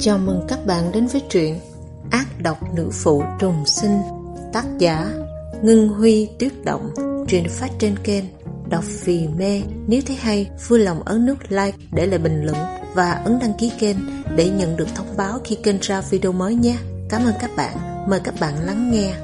Chào mừng các bạn đến với truyện Ác độc nữ phụ trùng sinh, tác giả Ngân Huy Tuyết Động. Truyện phát trên kênh Đọc Vì Mê. Nếu thấy hay, vui lòng ấn nút like để lại bình luận và ấn đăng ký kênh để nhận được thông báo khi kênh ra video mới nhé. Cảm ơn các bạn. Mời các bạn lắng nghe.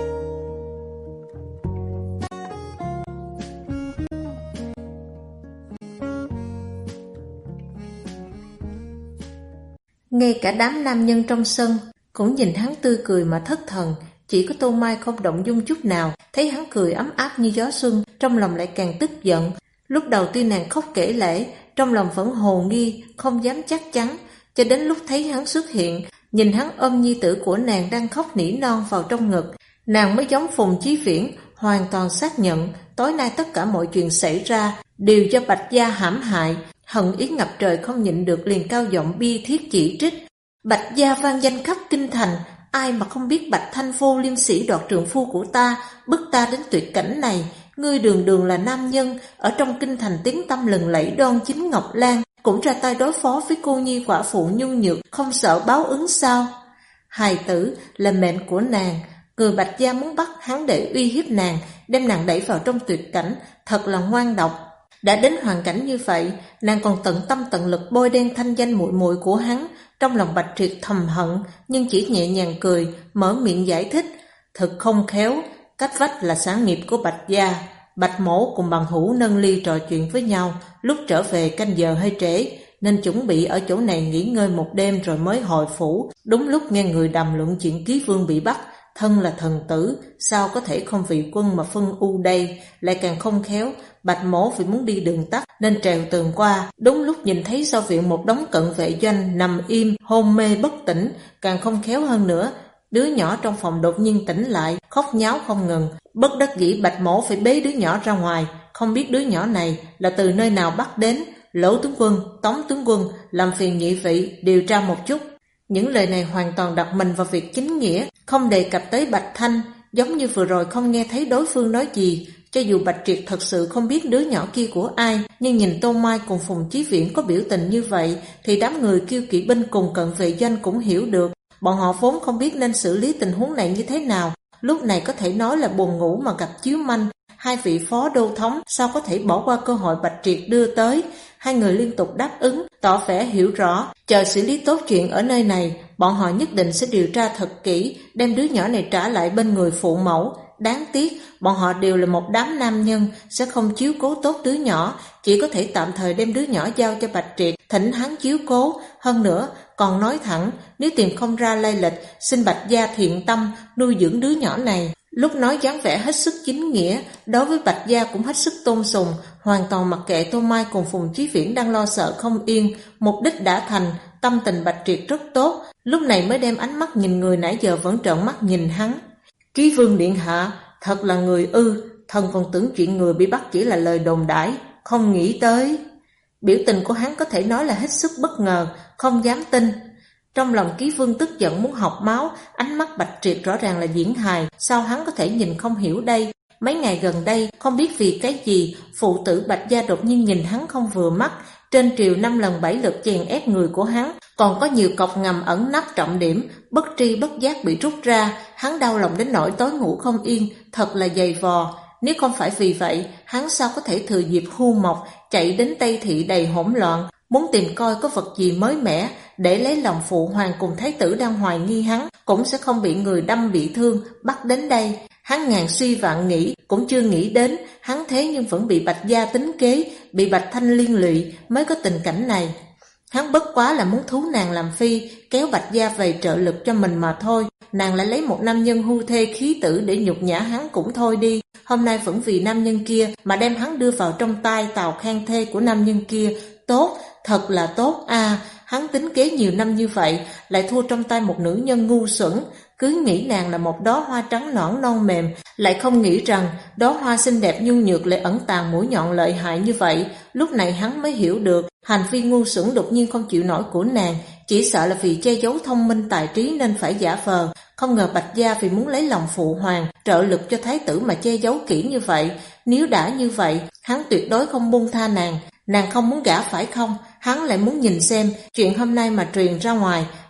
Ngay cả đám nam nhân trong sân cũng nhìn hắn tươi cười mà thất thần. Chỉ có Tô Mai không động dung chút nào. Thấy hắn cười ấm áp như gió xuân, trong lòng lại càng tức giận. Lúc đầu tuy nàng khóc kể lể, trong lòng vẫn hồ nghi, không dám chắc chắn. Cho đến lúc thấy hắn xuất hiện, nhìn hắn ôm nhi tử của nàng đang khóc nỉ non vào trong ngực, nàng mới giống Phùng Chí Viễn, hoàn toàn xác nhận tối nay tất cả mọi chuyện xảy ra đều do Bạch Gia hãm hại. Hận ý ngập trời không nhịn được, liền cao giọng bi thiết chỉ trích. Bạch Gia vang danh khắp kinh thành, ai mà không biết Bạch Thanh vô liêm sỉ đoạt trượng phu của ta, bức ta đến tuyệt cảnh này. Ngươi đường đường là nam nhân, ở trong kinh thành tiếng tăm lừng lẫy đoan chính Ngọc Lan, cũng ra tay đối phó với cô nhi quả phụ nhu nhược, không sợ báo ứng sao? Hài tử là mệnh của nàng, người Bạch Gia muốn bắt hắn để uy hiếp nàng, đem nàng đẩy vào trong tuyệt cảnh, thật là ngoan độc. Đã đến hoàn cảnh như vậy, nàng còn tận tâm tận lực bôi đen thanh danh muội muội của hắn. Trong lòng Bạch Triệt thầm hận, nhưng chỉ nhẹ nhàng cười, mở miệng giải thích. Thật không khéo, cách vách là sản nghiệp của Bạch Gia. Bạch mổ cùng bằng hữu nâng ly trò chuyện với nhau, lúc trở về canh giờ hơi trễ, nên chuẩn bị ở chỗ này nghỉ ngơi một đêm rồi mới hồi phủ. Đúng lúc nghe người đàm luận chuyện Ký Vương bị bắt, thân là thần tử, sao có thể không vì quân mà phân ưu đây. Lại càng không khéo, Bạch mổ vì muốn đi đường tắt nên trèo tường qua, đúng lúc nhìn thấy sau viện một đống cận vệ doanh nằm im hôn mê bất tỉnh. Càng không khéo hơn nữa, đứa nhỏ trong phòng đột nhiên tỉnh lại, khóc nháo không ngừng. Bất đắc dĩ Bạch mổ phải bế đứa nhỏ ra ngoài. Không biết đứa nhỏ này là từ nơi nào bắt đến. Lỗ tướng quân, Tống tướng quân, làm phiền nhị vị điều tra một chút. Những lời này hoàn toàn đặt mình vào việc chính nghĩa, không đề cập tới Bạch Thanh, giống như vừa rồi không nghe thấy đối phương nói gì. Cho dù Bạch Triệt thật sự không biết đứa nhỏ kia của ai, nhưng nhìn Tô Mai cùng Phùng Chí Viễn có biểu tình như vậy, thì đám người Kiêu Kỵ binh cùng cận vệ doanh cũng hiểu được. Bọn họ vốn không biết nên xử lý tình huống này như thế nào, lúc này có thể nói là buồn ngủ mà gặp chiếu manh. Hai vị phó đô thống sao có thể bỏ qua cơ hội Bạch Triệt đưa tới. Hai người liên tục đáp ứng, tỏ vẻ hiểu rõ, chờ xử lý tốt chuyện ở nơi này, bọn họ nhất định sẽ điều tra thật kỹ, đem đứa nhỏ này trả lại bên người phụ mẫu. Đáng tiếc, bọn họ đều là một đám nam nhân, sẽ không chiếu cố tốt đứa nhỏ, chỉ có thể tạm thời đem đứa nhỏ giao cho Bạch Triệt, thỉnh hắn chiếu cố. Hơn nữa, còn nói thẳng, nếu tìm không ra lai lịch, xin Bạch Gia thiện tâm nuôi dưỡng đứa nhỏ này. Lúc nói dáng vẻ hết sức chính nghĩa, đối với Bạch Gia cũng hết sức tôn sùng, hoàn toàn mặc kệ Tô Mai cùng Phùng Chí Viễn đang lo sợ không yên. Mục đích đã thành, tâm tình Bạch Triệt rất tốt, lúc này mới đem ánh mắt nhìn người nãy giờ vẫn trợn mắt nhìn hắn. Ký Vương điện hạ, thật là người ư, thần còn tưởng chuyện người bị bắt chỉ là lời đồn đãi, không nghĩ tới. Biểu tình của hắn có thể nói là hết sức bất ngờ, không dám tin. Trong lòng Ký Vương tức giận muốn học máu, ánh mắt Bạch Triệt rõ ràng là diễn hài, sao hắn có thể nhìn không hiểu đây. Mấy ngày gần đây, không biết vì cái gì, phụ tử Bạch Gia đột nhiên nhìn hắn không vừa mắt, trên triều 5 lần 7 lượt chèn ép người của hắn, còn có nhiều cọc ngầm ẩn nấp trọng điểm, bất tri bất giác bị rút ra. Hắn đau lòng đến nỗi tối ngủ không yên, thật là dày vò. Nếu không phải vì vậy, hắn sao có thể thừa dịp hưu mộc chạy đến Tây Thị đầy hỗn loạn, muốn tìm coi có vật gì mới mẻ để lấy lòng phụ hoàng cùng thái tử đang hoài nghi hắn, cũng sẽ không bị người đâm bị thương bắt đến đây. Hắn ngàn suy vạn nghĩ cũng chưa nghĩ đến, hắn thế nhưng vẫn bị Bạch Gia tính kế, bị Bạch Thanh liên lụy mới có tình cảnh này. Hắn bất quá là muốn thú nàng làm phi, kéo Bạch Gia về trợ lực cho mình mà thôi. Nàng lại lấy một nam nhân hưu thê khí tử để nhục nhã hắn cũng thôi đi, hôm nay vẫn vì nam nhân kia mà đem hắn đưa vào trong tay Tào Khang thê của nam nhân kia. Tốt, thật là tốt à. Hắn tính kế nhiều năm như vậy, lại thua trong tay một nữ nhân ngu xuẩn. Cứ nghĩ nàng là một đóa hoa trắng nõn non mềm, lại không nghĩ rằng đóa hoa xinh đẹp nhu nhược lại ẩn tàng mũi nhọn lợi hại như vậy. Lúc này hắn mới hiểu được, hành vi ngu xuẩn đột nhiên không chịu nổi của nàng, chỉ sợ là vì che giấu thông minh tài trí nên phải giả vờ. Không ngờ Bạch Gia vì muốn lấy lòng phụ hoàng, trợ lực cho thái tử mà che giấu kỹ như vậy. Nếu đã như vậy, hắn tuyệt đối không buông tha nàng. Nàng không muốn gả phải không? Hắn lại muốn nhìn xem chuyện hôm nay mà truyền ra ngoài,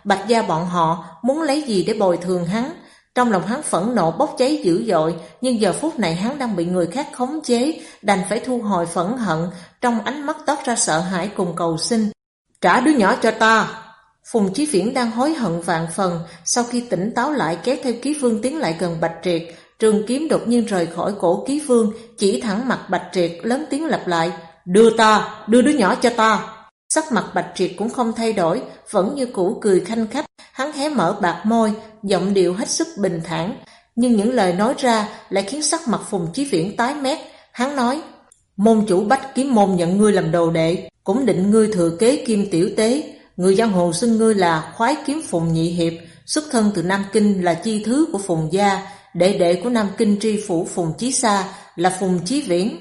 Bạch gia bọn họ muốn lấy gì để bồi thường hắn. Trong lòng hắn phẫn nộ bốc cháy dữ dội, nhưng giờ phút này hắn đang bị người khác khống chế, đành phải thu hồi phẫn hận, trong ánh mắt toát ra sợ hãi cùng cầu xin. Trả đứa nhỏ cho ta! Phùng Chí Viễn đang hối hận vạn phần, sau khi tỉnh táo lại kéo theo Ký Vương tiến lại gần Bạch Triệt, trường kiếm đột nhiên rời khỏi cổ Ký Vương, chỉ thẳng mặt Bạch Triệt, lớn tiếng lặp lại, đưa đứa nhỏ cho ta. Sắc mặt Bạch Triệt cũng không thay đổi, vẫn như cũ cười khanh khách, hắn hé mở bạc môi, giọng điệu hết sức bình thản, nhưng những lời nói ra lại khiến sắc mặt Phùng Chí Viễn tái mét. Hắn nói, môn chủ Bách Kiếm môn nhận ngươi làm đồ đệ, cũng định ngươi thừa kế Kim tiểu tế. Người giang hồ xưng ngươi là Khoái Kiếm Phùng Nhị Hiệp, xuất thân từ Nam Kinh, là chi thứ của Phùng gia, đệ đệ của Nam Kinh tri phủ Phùng Chí Sa là Phùng Chí Viễn.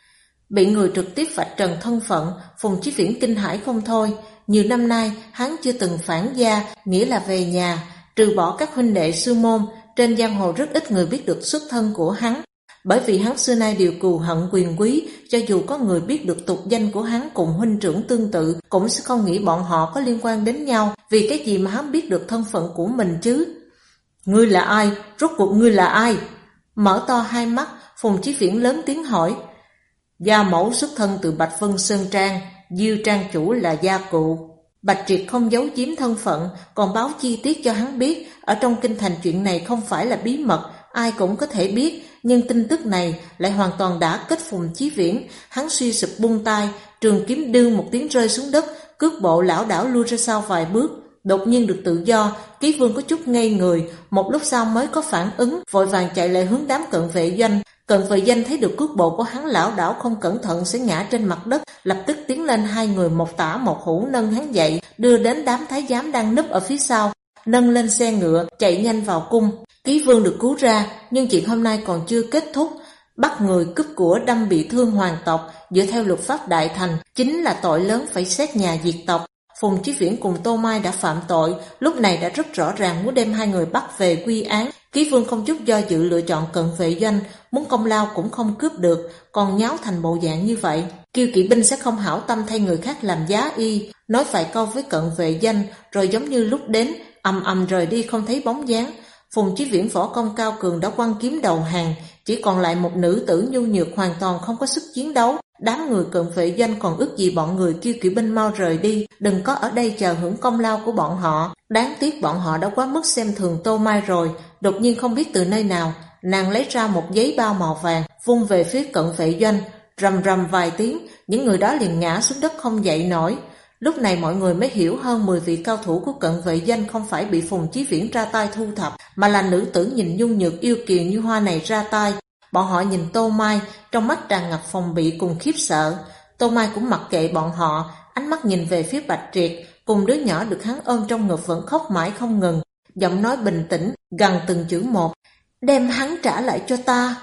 Bị người trực tiếp vạch trần thân phận, Phùng Chí Viễn kinh hãi không thôi. Nhiều năm nay hắn chưa từng phản gia, nghĩa là về nhà. Trừ bỏ các huynh đệ sư môn, trên giang hồ rất ít người biết được xuất thân của hắn. Bởi vì hắn xưa nay đều cừu hận quyền quý, cho dù có người biết được tục danh của hắn cùng huynh trưởng tương tự, cũng sẽ không nghĩ bọn họ có liên quan đến nhau. Vì cái gì mà hắn biết được thân phận của mình chứ? Ngươi là ai? Rốt cuộc ngươi là ai? Mở to hai mắt, Phùng Chí Viễn lớn tiếng hỏi. Gia mẫu xuất thân từ Bạch Vân Sơn Trang, Diêu trang chủ là gia cụ. Bạch Triệt không giấu giếm thân phận, còn báo chi tiết cho hắn biết. Ở trong kinh thành chuyện này không phải là bí mật, ai cũng có thể biết. Nhưng tin tức này lại hoàn toàn đã kích Phùng Chí Viễn. Hắn suy sụp buông tay, trường kiếm đương một tiếng rơi xuống đất, cước bộ lảo đảo lui ra sau vài bước. Đột nhiên được tự do, Ký Vương có chút ngây người, một lúc sau mới có phản ứng, vội vàng chạy lại hướng đám cận vệ doanh. Cận vệ doanh thấy được cước bộ của hắn lảo đảo không cẩn thận sẽ ngã trên mặt đất, lập tức tiến lên, hai người một tả một hữu nâng hắn dậy, đưa đến đám thái giám đang núp ở phía sau, nâng lên xe ngựa, chạy nhanh vào cung. Ký Vương được cứu ra, nhưng chuyện hôm nay còn chưa kết thúc. Bắt người cướp của đâm bị thương hoàng tộc, dựa theo luật pháp đại thành, chính là tội lớn phải xét nhà diệt tộc. Phùng Chí Viễn cùng Tô Mai đã phạm tội, lúc này đã rất rõ ràng muốn đem hai người bắt về quy án. Ký Vương không chút do dự lựa chọn cận vệ doanh, muốn công lao cũng không cướp được, còn nháo thành bộ dạng như vậy. Kiêu kỵ binh sẽ không hảo tâm thay người khác làm giá y, nói vài câu với cận vệ doanh, rồi giống như lúc đến, ầm rời đi không thấy bóng dáng. Phùng Chí Viễn võ công cao cường đã quăng kiếm đầu hàng, chỉ còn lại một nữ tử nhu nhược hoàn toàn không có sức chiến đấu. Đám người cận vệ doanh còn ước gì bọn người Kiêu kỵ binh mau rời đi, đừng có ở đây chờ hưởng công lao của bọn họ. Đáng tiếc bọn họ đã quá mức xem thường Tô Mai rồi. Đột nhiên không biết từ nơi nào, nàng lấy ra một giấy bao màu vàng, vung về phía cận vệ doanh, rầm rầm vài tiếng, những người đó liền ngã xuống đất không dậy nổi. Lúc này mọi người mới hiểu hơn 10 vị cao thủ của cận vệ doanh không phải bị Phùng Chí Viễn ra tay thu thập, mà là nữ tử nhìn dung nhược yêu kiều như hoa này ra tay. Bọn họ nhìn Tô Mai, trong mắt tràn ngập phòng bị cùng khiếp sợ. Tô Mai cũng mặc kệ bọn họ, ánh mắt nhìn về phía Bạch Triệt, cùng đứa nhỏ được hắn ôm trong ngực vẫn khóc mãi không ngừng. Giọng nói bình tĩnh, gằn từng chữ một. Đem hắn trả lại cho ta.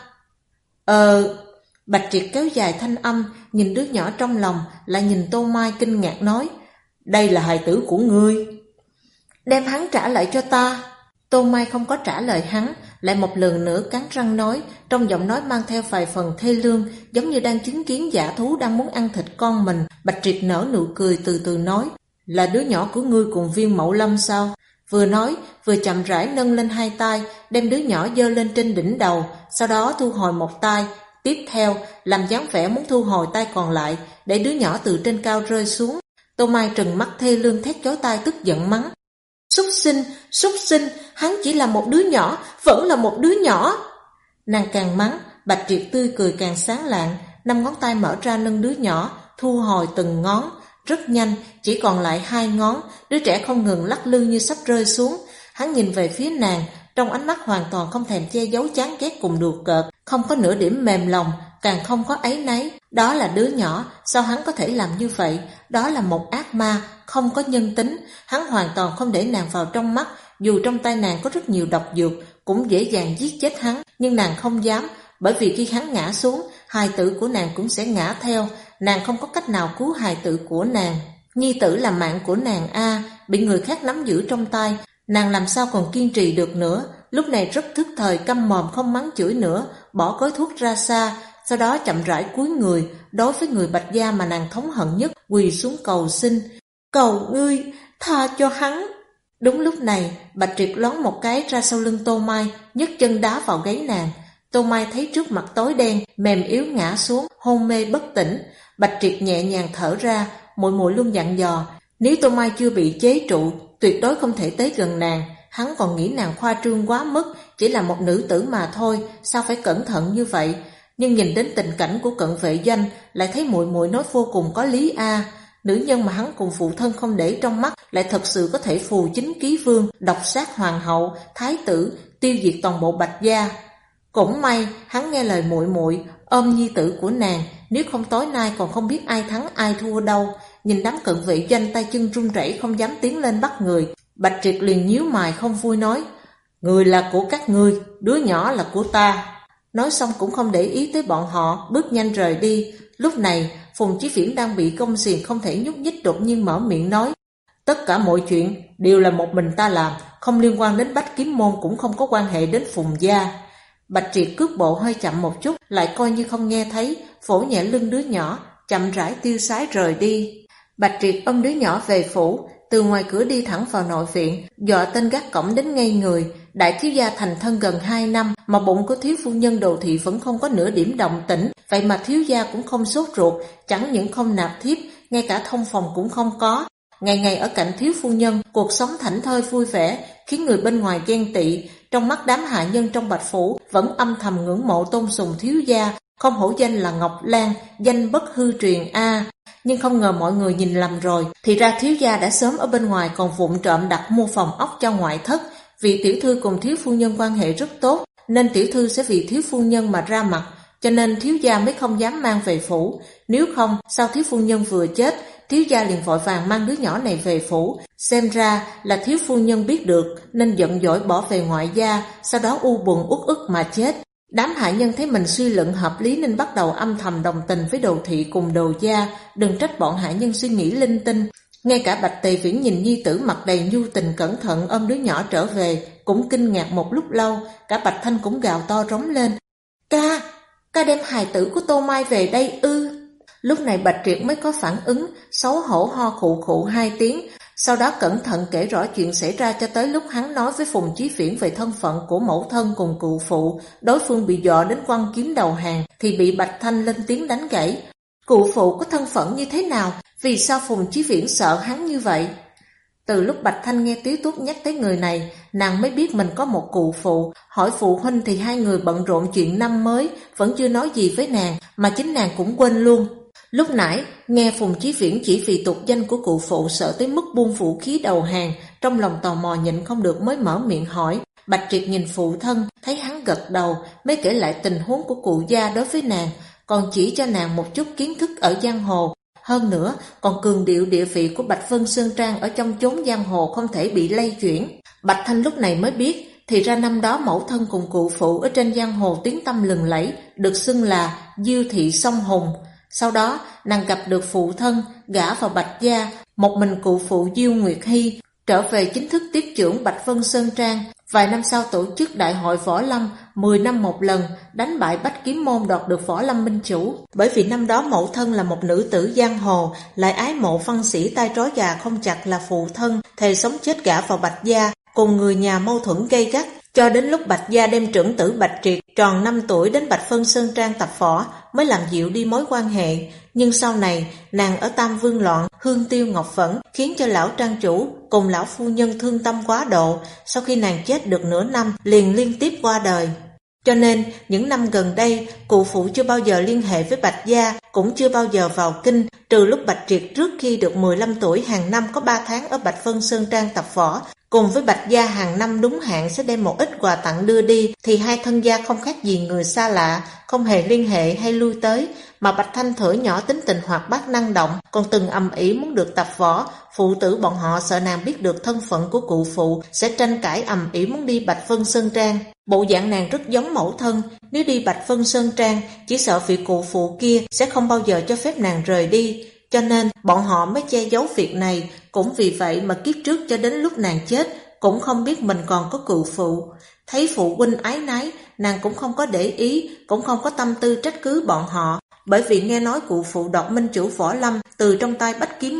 Bạch Triệt kéo dài thanh âm, nhìn đứa nhỏ trong lòng, lại nhìn Tô Mai kinh ngạc nói. Đây là hài tử của ngươi. Đem hắn trả lại cho ta. Tô Mai không có trả lời hắn, lại một lần nữa cắn răng nói, trong giọng nói mang theo vài phần thê lương, giống như đang chứng kiến dã thú đang muốn ăn thịt con mình. Bạch Triệt nở nụ cười từ từ nói, là đứa nhỏ của ngươi cùng Viên Mậu Lâm sao? Vừa nói, vừa chậm rãi nâng lên hai tay, đem đứa nhỏ giơ lên trên đỉnh đầu, sau đó thu hồi một tay, tiếp theo làm dáng vẻ muốn thu hồi tay còn lại, để đứa nhỏ từ trên cao rơi xuống. Tô Mai trừng mắt thê lương thét chói tai tức giận mắng. Súc sinh, hắn chỉ là một đứa nhỏ, vẫn là một đứa nhỏ. Nàng càng mắng, Bạch Triệt tươi cười càng sáng lạng, 5 ngón tay mở ra nâng đứa nhỏ, thu hồi từng ngón. Rất nhanh, chỉ còn lại 2 ngón, đứa trẻ không ngừng lắc lư như sắp rơi xuống. Hắn nhìn về phía nàng, trong ánh mắt hoàn toàn không thèm che giấu chán ghét cùng đùa cợt, không có nửa điểm mềm lòng, càng không có áy náy. Đó là đứa nhỏ, sao hắn có thể làm như vậy? Đó là một ác ma, không có nhân tính. Hắn hoàn toàn không để nàng vào trong mắt, dù trong tay nàng có rất nhiều độc dược, cũng dễ dàng giết chết hắn, nhưng nàng không dám, bởi vì khi hắn ngã xuống, hài tử của nàng cũng sẽ ngã theo. Nàng không có cách nào cứu hài tử của nàng. Nhi tử là mạng của nàng a, bị người khác nắm giữ trong tay, nàng làm sao còn kiên trì được nữa. Lúc này rất thức thời, câm mồm không mắng chửi nữa, bỏ gói thuốc ra xa, sau đó chậm rãi cúi người, đối với người Bạch gia mà nàng thống hận nhất, quỳ xuống cầu xin. Cầu ngươi, tha cho hắn. Đúng lúc này, Bạch Triệt loáng một cái ra sau lưng Tô Mai, nhấc chân đá vào gáy nàng. Tô Mai thấy trước mặt tối đen, mềm yếu ngã xuống, hôn mê bất tỉnh. Bạch Triệt nhẹ nhàng thở ra, muội muội luôn dặn dò, nếu Tô Mai chưa bị chế trụ, tuyệt đối không thể tới gần nàng. Hắn còn nghĩ nàng khoa trương quá mức, chỉ là một nữ tử mà thôi, sao phải cẩn thận như vậy? Nhưng nhìn đến tình cảnh của Cận Vệ Doanh, lại thấy muội muội nói vô cùng có lý a. Nữ nhân mà hắn cùng phụ thân không để trong mắt lại thật sự có thể phù chính ký vương, độc sát hoàng hậu, thái tử, tiêu diệt toàn bộ Bạch gia. Cũng may hắn nghe lời muội muội, ôm nhi tử của nàng, nếu không tối nay còn không biết ai thắng ai thua đâu. Nhìn đám Cận Vệ Doanh tay chân run rẩy không dám tiến lên bắt người, Bạch Triệt liền nhíu mày không vui nói, người là của các ngươi, đứa nhỏ là của ta. Nói xong cũng không để ý tới bọn họ, bước nhanh rời đi. Lúc này Phùng Chí Viễn đang bị cong xiềng không thể nhúc nhích, đột nhiên mở miệng nói, tất cả mọi chuyện đều là một mình ta làm, không liên quan đến Bách Kiếm Môn, cũng không có quan hệ đến Phùng gia. Bạch Triệt cước bộ hơi chậm một chút, lại coi như không nghe thấy, vỗ nhẹ lưng đứa nhỏ, chậm rãi tiêu sái rời đi. Bạch Triệt ôm đứa nhỏ về phủ, từ ngoài cửa đi thẳng vào nội viện, dọa tên gác cổng đến ngây người. Đại thiếu gia thành thân gần 2 năm mà bụng của thiếu phu nhân Đồ Thị vẫn không có nửa điểm động tĩnh, vậy mà thiếu gia cũng không sốt ruột, chẳng những không nạp thiếp, ngay cả thông phòng cũng không có. Ngày ngày ở cạnh thiếu phu nhân, cuộc sống thảnh thơi vui vẻ, khiến người bên ngoài ghen tị. Trong mắt đám hạ nhân trong Bạch phủ vẫn âm thầm ngưỡng mộ tôn sùng thiếu gia, không hổ danh là Ngọc Lan, danh bất hư truyền a. Nhưng không ngờ mọi người nhìn lầm rồi, thì ra thiếu gia đã sớm ở bên ngoài còn vụng trộm đặt mua phòng ốc cho ngoại thất. Vị tiểu thư cùng thiếu phu nhân quan hệ rất tốt, nên tiểu thư sẽ vì thiếu phu nhân mà ra mặt, cho nên thiếu gia mới không dám mang về phủ. Nếu không, sau thiếu phu nhân vừa chết, thiếu gia liền vội vàng mang đứa nhỏ này về phủ. Xem ra là thiếu phu nhân biết được nên giận dỗi bỏ về ngoại gia, sau đó u buồn uất ức mà chết. Đám hạ nhân thấy mình suy luận hợp lý nên bắt đầu âm thầm đồng tình với Đồ Thị cùng Đồ gia. Đừng trách bọn hạ nhân suy nghĩ linh tinh. Ngay cả Bạch Tề Viễn nhìn nhi tử mặt đầy nhu tình cẩn thận ôm đứa nhỏ trở về cũng kinh ngạc một lúc lâu. Cả Bạch Thanh cũng gào to rống lên, ca đem hài tử của Tô Mai về đây ư? Lúc này Bạch Triệt mới có phản ứng, xấu hổ ho khụ khụ 2 tiếng, sau đó cẩn thận kể rõ chuyện xảy ra cho tới lúc hắn nói với Phùng Chí Viễn về thân phận của mẫu thân cùng cụ phụ. Đối phương bị dọa đến quăng kiếm đầu hàng thì bị Bạch Thanh lên tiếng đánh gãy. Cụ phụ có thân phận như thế nào? Vì sao Phùng Chí Viễn sợ hắn như vậy? Từ lúc Bạch Thanh nghe Tiếu Túc nhắc tới người này, nàng mới biết mình có một cụ phụ. Hỏi phụ huynh thì hai người bận rộn chuyện năm mới, vẫn chưa nói gì với nàng, mà chính nàng cũng quên luôn. Lúc nãy, nghe Phùng Chí Viễn chỉ vì tục danh của cụ phụ sợ tới mức buông vũ khí đầu hàng, trong lòng tò mò nhịn không được mới mở miệng hỏi. Bạch Triệt nhìn phụ thân, thấy hắn gật đầu, mới kể lại tình huống của cụ gia đối với nàng, còn chỉ cho nàng một chút kiến thức ở giang hồ. Hơn nữa, còn cường điệu địa vị của Bạch Vân Sơn Trang ở trong chốn giang hồ không thể bị lay chuyển. Bạch Thanh lúc này mới biết, thì ra năm đó mẫu thân cùng cụ phụ ở trên giang hồ tiếng tăm lừng lẫy, được xưng là Diêu Thị Song Hùng. Sau đó, nàng gặp được phụ thân, gả vào Bạch gia, một mình cụ phụ Diêu Nguyệt Hy trở về chính thức tiếp trưởng Bạch Vân Sơn Trang. Vài năm sau tổ chức đại hội võ lâm, 10 năm một lần, đánh bại Bách Kiếm Môn đoạt được võ lâm minh chủ. Bởi vì năm đó mẫu thân là một nữ tử giang hồ, lại ái mộ văn sĩ tay trói gà không chặt là phụ thân, thề sống chết gả vào Bạch gia, cùng người nhà mâu thuẫn gay gắt. Cho đến lúc Bạch gia đem trưởng tử Bạch Triệt tròn 5 tuổi đến Bạch Vân Sơn Trang tập võ mới làm dịu đi mối quan hệ. Nhưng sau này nàng ở Tam Vương loạn, hương tiêu ngọc phẫn, khiến cho lão trang chủ cùng lão phu nhân thương tâm quá độ. Sau khi nàng chết được nửa năm liền liên tiếp qua đời. Cho nên những năm gần đây cụ phụ chưa bao giờ liên hệ với Bạch gia, cũng chưa bao giờ vào kinh, trừ lúc Bạch Triệt trước khi được 15 tuổi hàng năm có 3 tháng ở Bạch Vân Sơn Trang tập võ, cùng với Bạch gia hàng năm đúng hạn sẽ đem một ít quà tặng đưa đi, thì hai thân gia không khác gì người xa lạ, không hề liên hệ hay lui tới. Mà Bạch Thanh thuở nhỏ tính tình hoạt bát năng động, còn từng ầm ĩ muốn được tập võ. Phụ tử bọn họ sợ nàng biết được thân phận của cụ phụ sẽ tranh cãi ầm ĩ muốn đi Bạch Vân Sơn Trang. Bộ dạng nàng rất giống mẫu thân, nếu đi Bạch Vân Sơn Trang chỉ sợ vị cụ phụ kia sẽ không bao giờ cho phép nàng rời đi. Cho nên bọn họ mới che giấu việc này. Cũng vì vậy mà kiếp trước cho đến lúc nàng chết cũng không biết mình còn có cụ phụ. Thấy phụ huynh ái nái, nàng cũng không có để ý, cũng không có tâm tư trách cứ bọn họ. Bởi vì nghe nói cụ phụ đoạt minh chủ võ lâm từ trong tay Bách Kiếm Môn,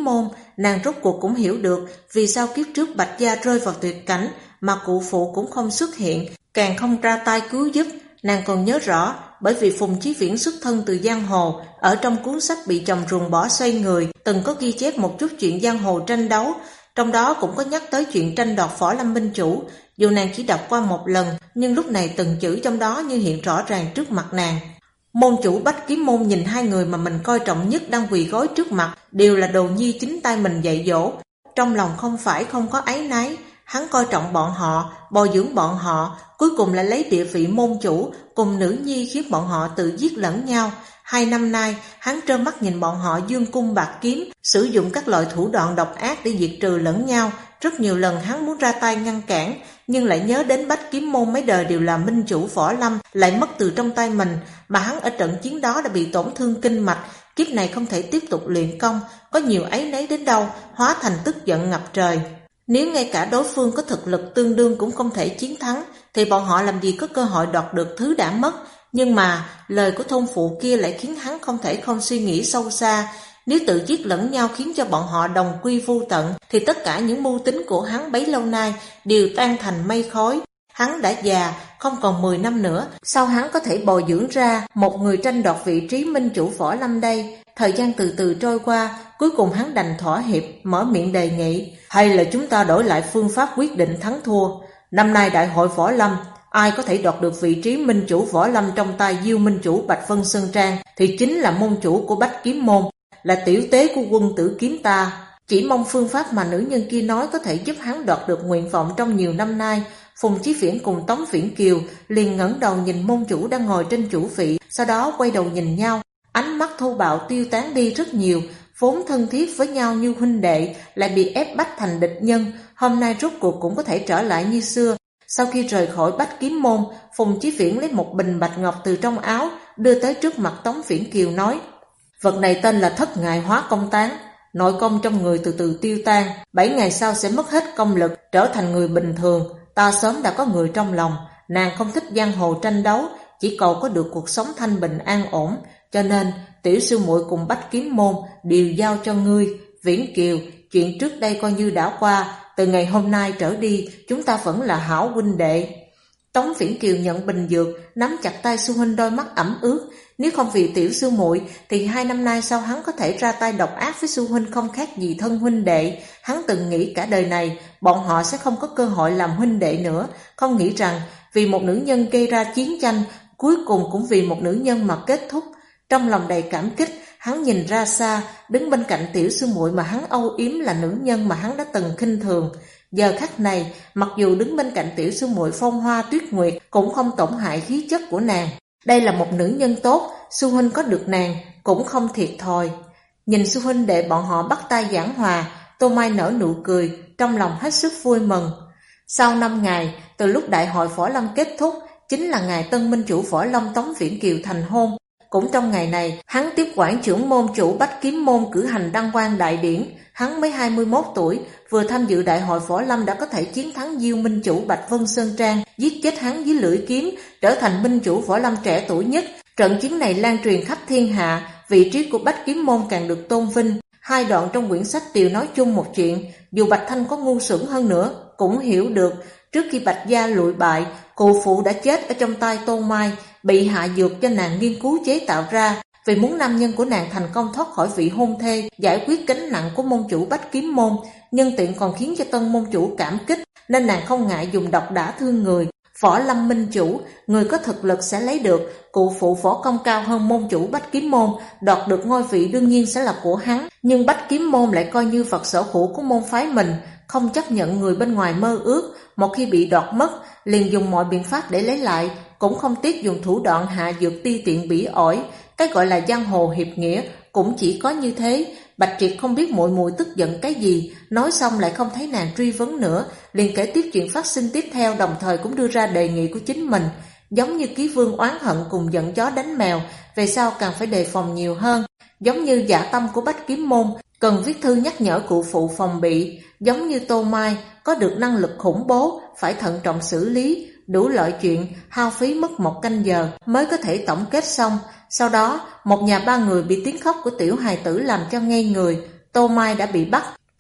nàng rốt cuộc cũng hiểu được vì sao kiếp trước Bạch gia rơi vào tuyệt cảnh mà cụ phụ cũng không xuất hiện, càng không ra tay cứu giúp. Nàng còn nhớ rõ, bởi vì Phùng Chí Viễn xuất thân từ giang hồ, ở trong cuốn sách bị trồng ruồng bỏ xoay người, từng có ghi chép một chút chuyện giang hồ tranh đấu, trong đó cũng có nhắc tới chuyện tranh đoạt Võ Lâm minh chủ. Dù nàng chỉ đọc qua một lần, nhưng lúc này từng chữ trong đó như hiện rõ ràng trước mặt nàng. Môn chủ Bách Kiếm Môn nhìn hai người mà mình coi trọng nhất đang quỳ gối trước mặt, đều là đồ nhi chính tay mình dạy dỗ. Trong lòng không phải không có áy náy, hắn coi trọng bọn họ, bồi dưỡng bọn họ, cuối cùng lại lấy địa vị môn chủ cùng nữ nhi khiến bọn họ tự giết lẫn nhau. 2 năm nay, hắn trơ mắt nhìn bọn họ dương cung bạc kiếm, sử dụng các loại thủ đoạn độc ác để diệt trừ lẫn nhau. Rất nhiều lần hắn muốn ra tay ngăn cản, nhưng lại nhớ đến Bách Kiếm Môn mấy đời đều là minh chủ Võ Lâm, lại mất từ trong tay mình, mà hắn ở trận chiến đó đã bị tổn thương kinh mạch, kiếp này không thể tiếp tục luyện công, có nhiều áy náy đến đâu, hóa thành tức giận ngập trời. Nếu ngay cả đối phương có thực lực tương đương cũng không thể chiến thắng, thì bọn họ làm gì có cơ hội đoạt được thứ đã mất. Nhưng mà, lời của thôn phụ kia lại khiến hắn không thể không suy nghĩ sâu xa. Nếu tự giết lẫn nhau khiến cho bọn họ đồng quy vu tận, thì tất cả những mưu tính của hắn bấy lâu nay đều tan thành mây khói. Hắn đã già, không còn 10 năm nữa, sao hắn có thể bồi dưỡng ra một người tranh đoạt vị trí minh chủ Võ Lâm đây? Thời gian từ từ trôi qua, cuối cùng hắn đành thỏa hiệp, mở miệng đề nghị. Hay là chúng ta đổi lại phương pháp quyết định thắng thua? Năm nay đại hội Võ Lâm, ai có thể đoạt được vị trí minh chủ Võ Lâm trong tay Diêu minh chủ Bạch Vân Sơn Trang thì chính là môn chủ của Bách Kiếm Môn, là tiểu tế của quân tử kiếm ta. Chỉ mong phương pháp mà nữ nhân kia nói có thể giúp hắn đoạt được nguyện vọng trong nhiều năm nay. Phùng Chí Viễn cùng Tống Viễn Kiều liền ngẩng đầu nhìn môn chủ đang ngồi trên chủ vị, sau đó quay đầu nhìn nhau, ánh mắt thô bạo tiêu tán đi rất nhiều. Vốn thân thiết với nhau như huynh đệ lại bị ép bách thành địch nhân, hôm nay rốt cuộc cũng có thể trở lại như xưa. Sau khi rời khỏi Bách Kiếm Môn, Phùng Chí Viễn lấy một bình bạch ngọc từ trong áo đưa tới trước mặt Tống Viễn Kiều nói: vật này tên là Thất Ngại Hóa Công Tán, nội công trong người từ từ tiêu tan, 7 ngày sau sẽ mất hết công lực, trở thành người bình thường. Ta sớm đã có người trong lòng, nàng không thích giang hồ tranh đấu, chỉ cầu có được cuộc sống thanh bình an ổn, cho nên tiểu sư muội cùng Bách Kiếm Môn đều giao cho ngươi. Viễn Kiều, chuyện trước đây coi như đã qua, từ ngày hôm nay trở đi chúng ta vẫn là hảo huynh đệ. Tống Viễn Kiều nhận bình dược, nắm chặt tay sư huynh, đôi mắt ẩm ướt. Nếu không vì tiểu sư muội thì 2 năm nay sao hắn có thể ra tay độc ác với sư huynh không khác gì thân huynh đệ. Hắn từng nghĩ cả đời này bọn họ sẽ không có cơ hội làm huynh đệ nữa, không nghĩ rằng vì một nữ nhân gây ra chiến tranh, cuối cùng cũng vì một nữ nhân mà kết thúc. Trong lòng đầy cảm kích, hắn nhìn ra xa, đứng bên cạnh tiểu sư muội mà hắn âu yếm là nữ nhân mà hắn đã từng khinh thường. Giờ khắc này, mặc dù đứng bên cạnh tiểu sư muội phong hoa tuyết nguyệt cũng không tổn hại khí chất của nàng. Đây là một nữ nhân tốt, sư huynh có được nàng cũng không thiệt thòi. Nhìn sư huynh đệ bọn họ bắt tay giảng hòa, Tô Mai nở nụ cười, trong lòng hết sức vui mừng. Sau 5 ngày, từ lúc đại hội Võ Lâm kết thúc, chính là ngày tân minh chủ Võ Lâm Tống Viễn Kiều thành hôn. Cũng trong ngày này, hắn tiếp quản trưởng môn chủ Bách Kiếm Môn cử hành đăng quang đại điển. Hắn mới 21 tuổi, vừa tham dự đại hội Võ Lâm đã có thể chiến thắng Diêu minh chủ Bạch Vân Sơn Trang, giết chết hắn với lưỡi kiếm, trở thành minh chủ Võ Lâm trẻ tuổi nhất. Trận chiến này lan truyền khắp thiên hạ, vị trí của Bách Kiếm Môn càng được tôn vinh. 2 đoạn trong quyển sách đều nói chung một chuyện, dù Bạch Thanh có ngu xuẩn hơn nữa, cũng hiểu được. Trước khi Bạch gia lụi bại, cụ phụ đã chết ở trong tay Tô Mai, bị hạ dược cho nàng nghiên cứu chế tạo ra. Vì muốn nam nhân của nàng thành công thoát khỏi vị hôn thê, giải quyết gánh nặng của môn chủ Bách Kiếm Môn, nhân tiện còn khiến cho tân môn chủ cảm kích, nên nàng không ngại dùng độc đã thương người. Võ Lâm minh chủ, người có thực lực sẽ lấy được, cụ phụ võ công cao hơn môn chủ Bách Kiếm Môn, đoạt được ngôi vị đương nhiên sẽ là của hắn, nhưng Bách Kiếm Môn lại coi như vật sở hữu của môn phái mình, không chấp nhận người bên ngoài mơ ước. Một khi bị đoạt mất, liền dùng mọi biện pháp để lấy lại, cũng không tiếc dùng thủ đoạn hạ dược ti tiện bỉ ổi. Cái gọi là giang hồ hiệp nghĩa cũng chỉ có như thế. Bạch Triệt không biết muội muội tức giận cái gì, nói xong lại không thấy nàng truy vấn nữa, liền kể tiếp chuyện phát sinh tiếp theo, đồng thời cũng đưa ra đề nghị của chính mình. Giống như Ký Vương oán hận cùng giận chó đánh mèo, về sau càng phải đề phòng nhiều hơn. Giống như Dạ Tâm của Bách Kiếm Môn, cần viết thư nhắc nhở cụ phụ phòng bị. Giống như Tô Mai, có được năng lực khủng bố, phải thận trọng xử lý. Đủ loại chuyện, hao phí mất 1 canh giờ mới có thể tổng kết xong. Sau đó, một nhà 3 người bị tiếng khóc của tiểu hài tử làm cho ngây người. Tô Mai đã bị bắt,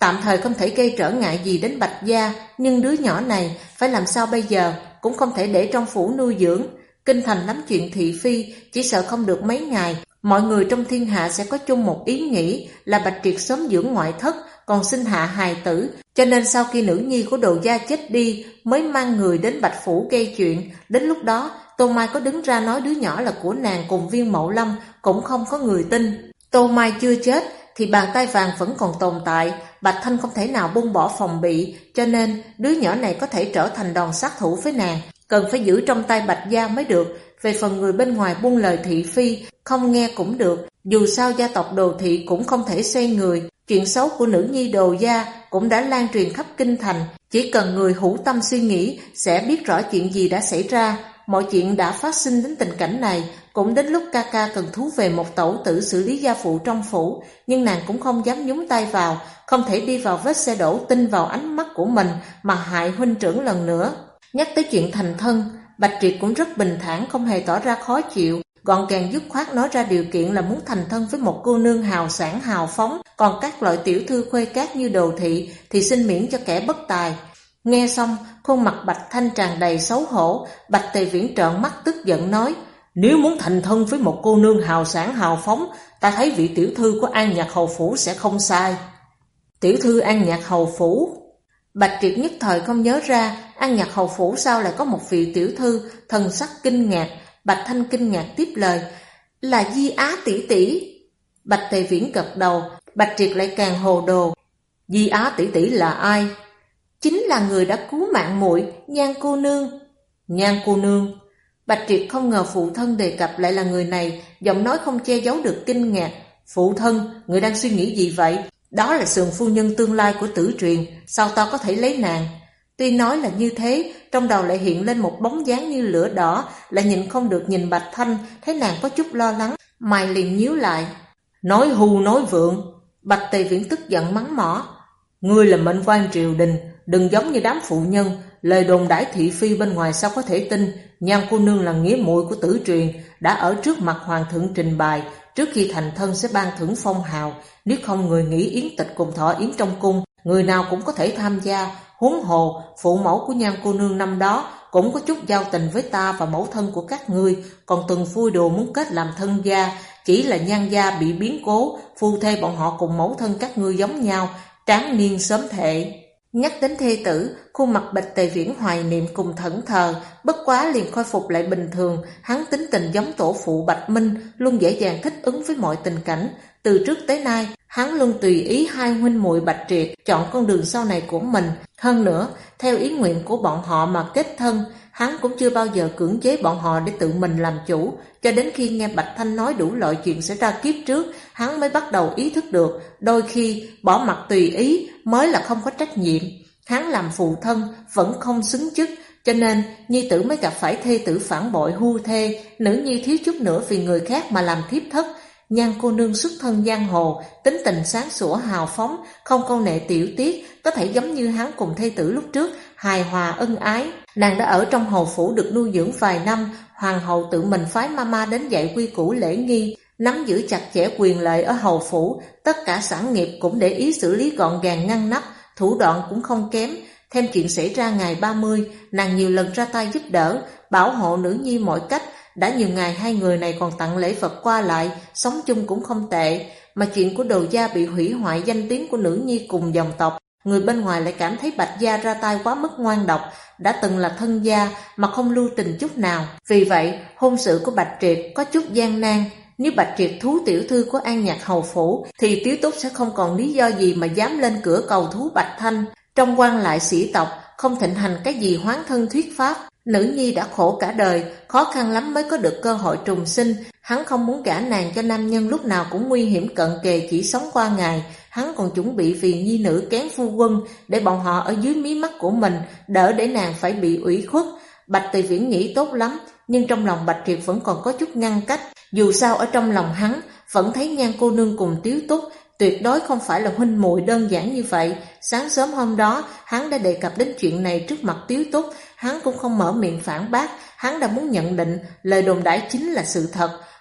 tạm thời không thể gây trở ngại gì đến Bạch gia, nhưng đứa nhỏ này phải làm sao bây giờ, cũng không thể để trong phủ nuôi dưỡng. Kinh thành lắm chuyện thị phi, chỉ sợ không được mấy ngày, mọi người trong thiên hạ sẽ có chung một ý nghĩ là Bạch Triệt sớm dưỡng ngoại thất, còn sinh hạ hài tử, cho nên sau khi nữ nhi của Đồ gia chết đi mới mang người đến Bạch phủ gây chuyện. Đến lúc đó Tô Mai có đứng ra nói đứa nhỏ là của nàng cùng Viên Mậu Lâm cũng không có người tin. Tô Mai chưa chết thì bàn tay vàng vẫn còn tồn tại, Bạch Thanh không thể nào buông bỏ phòng bị, cho nên đứa nhỏ này có thể trở thành đòn sát thủ với nàng, cần phải giữ trong tay Bạch gia mới được. Về phần người bên ngoài buông lời thị phi, không nghe cũng được, dù sao gia tộc Đồ thị cũng không thể xoay người. Chuyện xấu của nữ nhi Đồ gia cũng đã lan truyền khắp kinh thành, chỉ cần người hữu tâm suy nghĩ sẽ biết rõ chuyện gì đã xảy ra. Mọi chuyện đã phát sinh đến tình cảnh này, cũng đến lúc ca ca cần thú về một tẩu tử xử lý gia phụ trong phủ, nhưng nàng cũng không dám nhúng tay vào, không thể đi vào vết xe đổ tin vào ánh mắt của mình mà hại huynh trưởng lần nữa. Nhắc tới chuyện thành thân, Bạch Triệt cũng rất bình thản, không hề tỏ ra khó chịu, gọn gàng dứt khoát nói ra điều kiện là muốn thành thân với một cô nương hào sản hào phóng, còn các loại tiểu thư khuê cát như Đồ thị thì xin miễn cho kẻ bất tài. Nghe xong, khuôn mặt Bạch Thanh tràn đầy xấu hổ. Bạch Tề Viễn trợn mắt tức giận nói: nếu muốn thành thân với một cô nương hào sản hào phóng, ta thấy vị tiểu thư của An Nhạc hầu phủ sẽ không sai. Tiểu thư An Nhạc hầu phủ? Bạch Triệt nhất thời không nhớ ra An Nhạc hầu phủ sao lại có một vị tiểu thư, thần sắc kinh ngạc. Bạch Thanh kinh ngạc tiếp lời: là Di Á tỷ tỷ. Bạch Tề Viễn gật đầu. Bạch Triệt lại càng hồ đồ: Di Á tỷ tỷ là ai? Chính là người đã cứu mạng muội, Nhan cô nương. Nhan cô nương? Bạch Triệt không ngờ phụ thân đề cập lại là người này, giọng nói không che giấu được kinh ngạc. Phụ thân, người đang suy nghĩ gì vậy? Đó là Sườn phu nhân tương lai của Tử Truyền, sao ta có thể lấy nàng? Tuy nói là như thế, trong đầu lại hiện lên một bóng dáng như lửa đỏ, lại nhịn không được nhìn Bạch Thanh, thấy nàng có chút lo lắng, mày liền nhíu lại. Nói hưu nói vượng. Bạch Tề Viễn tức giận mắng mỏ: ngươi là mệnh quan triều đình, đừng giống như đám phụ nhân, lời đồn đãi thị phi bên ngoài sao có thể tin. Nhan cô nương là nghĩa muội của Tử Truyền, đã ở trước mặt hoàng thượng trình bày, trước khi thành thân sẽ ban thưởng phong hào, nếu không người nghĩ yến tịch cùng thọ yến trong cung, người nào cũng có thể tham gia. Huống hồ, phụ mẫu của Nhan cô nương năm đó cũng có chút giao tình với ta và mẫu thân của các ngươi, còn từng phui đồ muốn kết làm thân gia, chỉ là Nhan gia bị biến cố, phu thê bọn họ cùng mẫu thân các ngươi giống nhau, tráng niên sớm thệ. Nhắc đến thê tử, khuôn mặt Bạch Tề Viễn hoài niệm cùng thẫn thờ, bất quá liền khôi phục lại bình thường. Hắn tính tình giống tổ phụ Bạch Minh, luôn dễ dàng thích ứng với mọi tình cảnh. Từ trước tới nay, hắn luôn tùy ý hai huynh muội Bạch Triệt chọn con đường sau này của mình. Hơn nữa, theo ý nguyện của bọn họ mà kết thân, hắn cũng chưa bao giờ cưỡng chế bọn họ để tự mình làm chủ. Cho đến khi nghe Bạch Thanh nói đủ loại chuyện xảy ra kiếp trước, hắn mới bắt đầu ý thức được, đôi khi bỏ mặc tùy ý mới là không có trách nhiệm. Hắn làm phụ thân vẫn không xứng chức, cho nên nhi tử mới gặp phải thê tử phản bội hưu thê, nữ nhi thiếu chút nữa vì người khác mà làm thiếp thất. Nhan cô nương xuất thân giang hồ, tính tình sáng sủa hào phóng, không câu nệ tiểu tiết, có thể giống như hắn cùng thê tử lúc trước, hài hòa ân ái. Nàng đã ở trong hầu phủ được nuôi dưỡng vài năm, hoàng hậu tự mình phái mama đến dạy quy củ lễ nghi, nắm giữ chặt chẽ quyền lợi ở hầu phủ, tất cả sản nghiệp cũng để ý xử lý gọn gàng ngăn nắp, thủ đoạn cũng không kém. Thêm chuyện xảy ra ngày 30, nàng nhiều lần ra tay giúp đỡ, bảo hộ nữ nhi mọi cách. Đã nhiều ngày hai người này còn tặng lễ vật qua lại, sống chung cũng không tệ. Mà chuyện của Đồ gia bị hủy hoại danh tiếng của nữ nhi cùng dòng tộc, người bên ngoài lại cảm thấy Bạch gia ra tay quá mức ngoan độc, đã từng là thân gia mà không lưu tình chút nào. Vì vậy, hôn sự của Bạch Triệt có chút gian nan. Nếu Bạch Triệt thú tiểu thư của An Nhạc hầu phủ, thì Tiếu Túc sẽ không còn lý do gì mà dám lên cửa cầu thú Bạch Thanh. Trong quan lại sĩ tộc, không thịnh hành cái gì hoán thân thuyết pháp. Nữ nhi đã khổ cả đời, khó khăn lắm mới có được cơ hội trùng sinh. Hắn không muốn gả nàng cho nam nhân lúc nào cũng nguy hiểm cận kề chỉ sống qua ngày. Hắn còn chuẩn bị vì nhi nữ kén phu quân, để bọn họ ở dưới mí mắt của mình, đỡ để nàng phải bị ủy khuất. Bạch Tề Viễn nghĩ tốt lắm, nhưng trong lòng Bạch Triệt vẫn còn có chút ngăn cách. Dù sao ở trong lòng hắn vẫn thấy Nhan cô nương cùng Tiếu Túc tuyệt đối không phải là huynh muội đơn giản như vậy. Sáng sớm hôm đó, hắn đã đề cập đến chuyện này trước mặt Tiếu Túc, hắn cũng không mở miệng phản bác, hắn đã muốn nhận định lời đồn đãi chính là sự thật.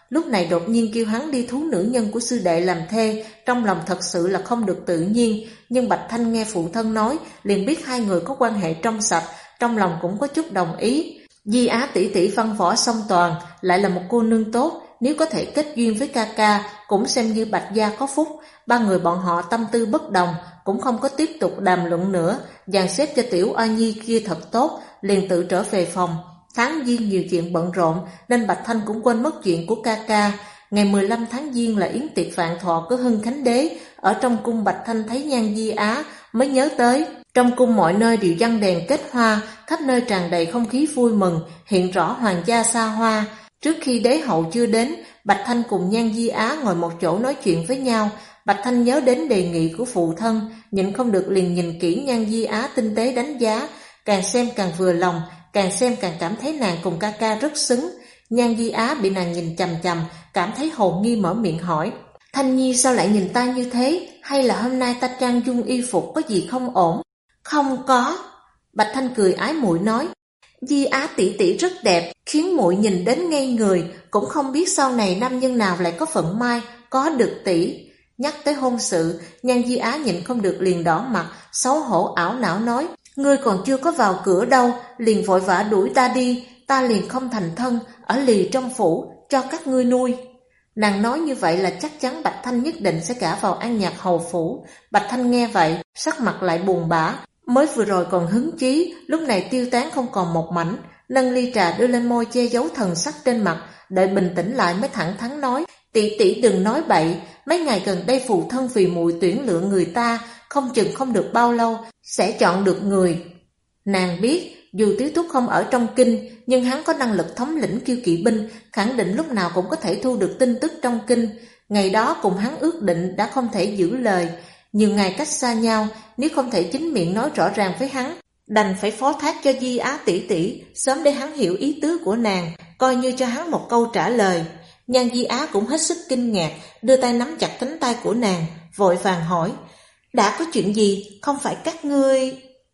lúc này đột nhiên kêu hắn đi thú nữ nhân của sư đệ làm thê, trong lòng thật sự là không được tự nhiên. Nhưng Bạch Thanh nghe phụ thân nói, liền biết hai người có quan hệ trong sạch, trong lòng cũng có chút đồng ý. Di Á tỷ tỷ văn võ song toàn, lại là một cô nương tốt, nếu có thể kết duyên với ca ca, cũng xem như Bạch gia có phúc. Ba người bọn họ tâm tư bất đồng, cũng không có tiếp tục đàm luận nữa, dàn xếp cho tiểu oa nhi kia thật tốt, liền tự trở về phòng. Tháng Giêng nhiều chuyện bận rộn, nên Bạch Thanh cũng quên mất chuyện của ca ca. Ngày 15 tháng Giêng là yến tiệc vạn thọ của Hưng Khánh Đế, ở trong cung Bạch Thanh thấy nhan Di Á, mới nhớ tới. Trong cung mọi nơi đều giăng đèn kết hoa, khắp nơi tràn đầy không khí vui mừng, hiện rõ hoàng gia xa hoa. Trước khi đế hậu chưa đến, Bạch Thanh cùng nhan Di Á ngồi một chỗ nói chuyện với nhau. Bạch Thanh nhớ đến đề nghị của phụ thân, nhịn không được liền nhìn kỹ nhan Di Á tinh tế đánh giá, càng xem càng vừa lòng, càng xem càng cảm thấy nàng cùng ca ca rất xứng. Nhan Di Á bị nàng nhìn chằm chằm, cảm thấy hồn nghi mở miệng hỏi: Thanh Nhi sao lại nhìn ta như thế? Hay là hôm nay ta trang dung y phục có gì không ổn? Không có. Bạch Thanh cười ái muội nói: Di Á tỷ tỷ rất đẹp, khiến muội nhìn đến ngây người, cũng không biết sau này nam nhân nào lại có phận may có được tỷ. Nhắc tới hôn sự, nhan Di Á nhịn không được liền đỏ mặt, xấu hổ ảo não nói: Ngươi còn chưa có vào cửa đâu, liền vội vã đuổi ta đi, ta liền không thành thân, ở lì trong phủ, cho các ngươi nuôi. Nàng nói như vậy là chắc chắn Bạch Thanh nhất định sẽ gả vào An Nhạc hầu phủ. Bạch Thanh nghe vậy, sắc mặt lại buồn bã, mới vừa rồi còn hứng chí, lúc này tiêu tán không còn một mảnh, nâng ly trà đưa lên môi che giấu thần sắc trên mặt, đợi bình tĩnh lại mới thẳng thắn nói: Tỷ tỷ đừng nói bậy, mấy ngày gần đây phụ thân vì muội tuyển lựa người ta, không chừng không được bao lâu sẽ chọn được người. Nàng biết, dù Tiếu Túc không ở trong kinh, nhưng hắn có năng lực thống lĩnh Kiêu Kỵ binh, khẳng định lúc nào cũng có thể thu được tin tức trong kinh. Ngày đó cùng hắn ước định đã không thể giữ lời, nhiều ngày cách xa nhau, nếu không thể chính miệng nói rõ ràng với hắn, đành phải phó thác cho Di Á tỷ tỷ, sớm để hắn hiểu ý tứ của nàng, coi như cho hắn một câu trả lời. Nhan Di Á cũng hết sức kinh ngạc, đưa tay nắm chặt cánh tay của nàng, vội vàng hỏi: Đã có chuyện gì, không phải các ngươi...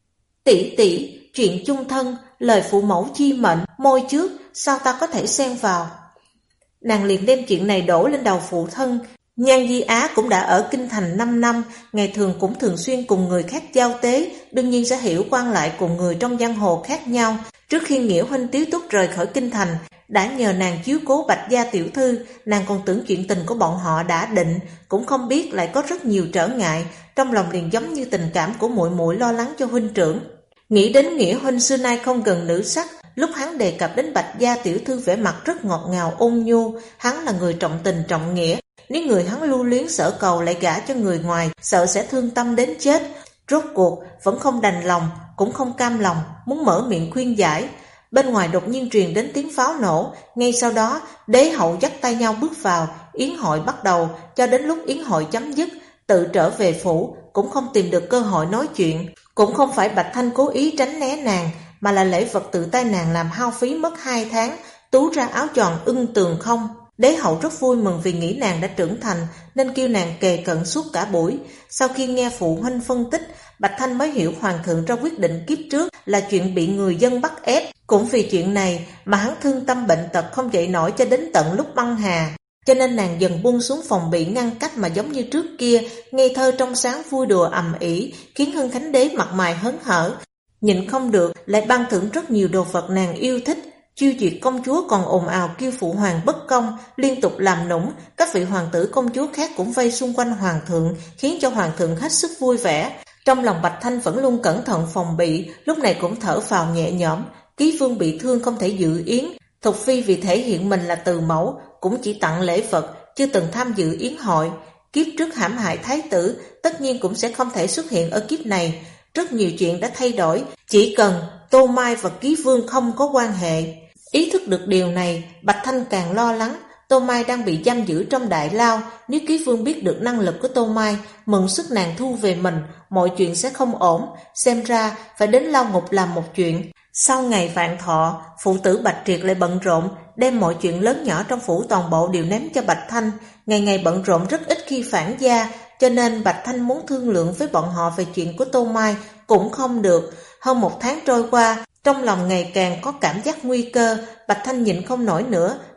Tỷ tỷ, chuyện chung thân, lời phụ mẫu chi mệnh, môi trước, sao ta có thể xen vào? Nàng liền đem chuyện này đổ lên đầu phụ thân. Nhan Di Á cũng đã ở kinh thành 5 năm, ngày thường cũng thường xuyên cùng người khác giao tế, đương nhiên sẽ hiểu quan lại cùng người trong giang hồ khác nhau. Trước khi Nghĩa huynh Tiếu Túc rời khỏi kinh thành, đã nhờ nàng chiếu cố Bạch gia tiểu thư, nàng còn tưởng chuyện tình của bọn họ đã định, cũng không biết lại có rất nhiều trở ngại, trong lòng liền giống như tình cảm của muội muội lo lắng cho huynh trưởng. Nghĩ đến Nghĩa huynh xưa nay không gần nữ sắc, lúc hắn đề cập đến Bạch gia tiểu thư vẻ mặt rất ngọt ngào ôn nhu, hắn là người trọng tình trọng nghĩa, nếu người hắn lưu luyến sở cầu lại gả cho người ngoài, sợ sẽ thương tâm đến chết. Rốt cuộc vẫn không đành lòng, cũng không cam lòng, muốn mở miệng khuyên giải. Bên ngoài đột nhiên truyền đến tiếng pháo nổ, ngay sau đó đế hậu dắt tay nhau bước vào, yến hội bắt đầu, cho đến lúc yến hội chấm dứt, tự trở về phủ, cũng không tìm được cơ hội nói chuyện. Cũng không phải Bạch Thanh cố ý tránh né nàng, mà là lễ vật tự tay nàng làm hao phí mất 2 tháng, tú ra áo tròn ưng tường không. Đế hậu rất vui mừng vì nghĩ nàng đã trưởng thành, nên kêu nàng kề cận suốt cả buổi. Sau khi nghe phụ huynh phân tích, Bạch Thanh mới hiểu hoàng thượng ra quyết định kiếp trước là chuyện bị người dân bắt ép. Cũng vì chuyện này mà hắn thương tâm bệnh tật không dậy nổi cho đến tận lúc băng hà. Cho nên nàng dần buông xuống phòng bị ngăn cách, mà giống như trước kia, ngây thơ trong sáng vui đùa ầm ĩ, khiến Hưng Khánh Đế mặt mày hớn hở. Nhịn không được lại ban thưởng rất nhiều đồ vật nàng yêu thích. Chiêu duyệt công chúa còn ồn ào kêu phụ hoàng bất công, liên tục làm nũng. Các vị hoàng tử công chúa khác cũng vây xung quanh hoàng thượng, khiến cho hoàng thượng hết sức vui vẻ. Trong lòng Bạch Thanh vẫn luôn cẩn thận phòng bị, lúc này cũng thở phào nhẹ nhõm. Ký vương bị thương không thể dự yến, Thục Phi vì thể hiện mình là từ mẫu, cũng chỉ tặng lễ vật, chưa từng tham dự yến hội. Kiếp trước hãm hại thái tử, tất nhiên cũng sẽ không thể xuất hiện ở kiếp này. Rất nhiều chuyện đã thay đổi, chỉ cần Tô Mai và Ký Vương không có quan hệ. Ý thức được điều này, Bạch Thanh càng lo lắng. Tô Mai đang bị giam giữ trong đại lao, nếu Ký Vương biết được năng lực của Tô Mai, mượn sức nàng thu về mình, mọi chuyện sẽ không ổn. Xem ra phải đến lao ngục làm một chuyện. Sau ngày vạn thọ, phụ tử Bạch Triệt lại bận rộn, đem mọi chuyện lớn nhỏ trong phủ toàn bộ đều ném cho Bạch Thanh. Ngày ngày bận rộn rất ít khi phản gia, cho nên Bạch Thanh muốn thương lượng với bọn họ về chuyện của Tô Mai cũng không được. Hơn 1 tháng trôi qua, trong lòng ngày càng có cảm giác nguy cơ. Bạch Thanh nhịn không nổi nữa,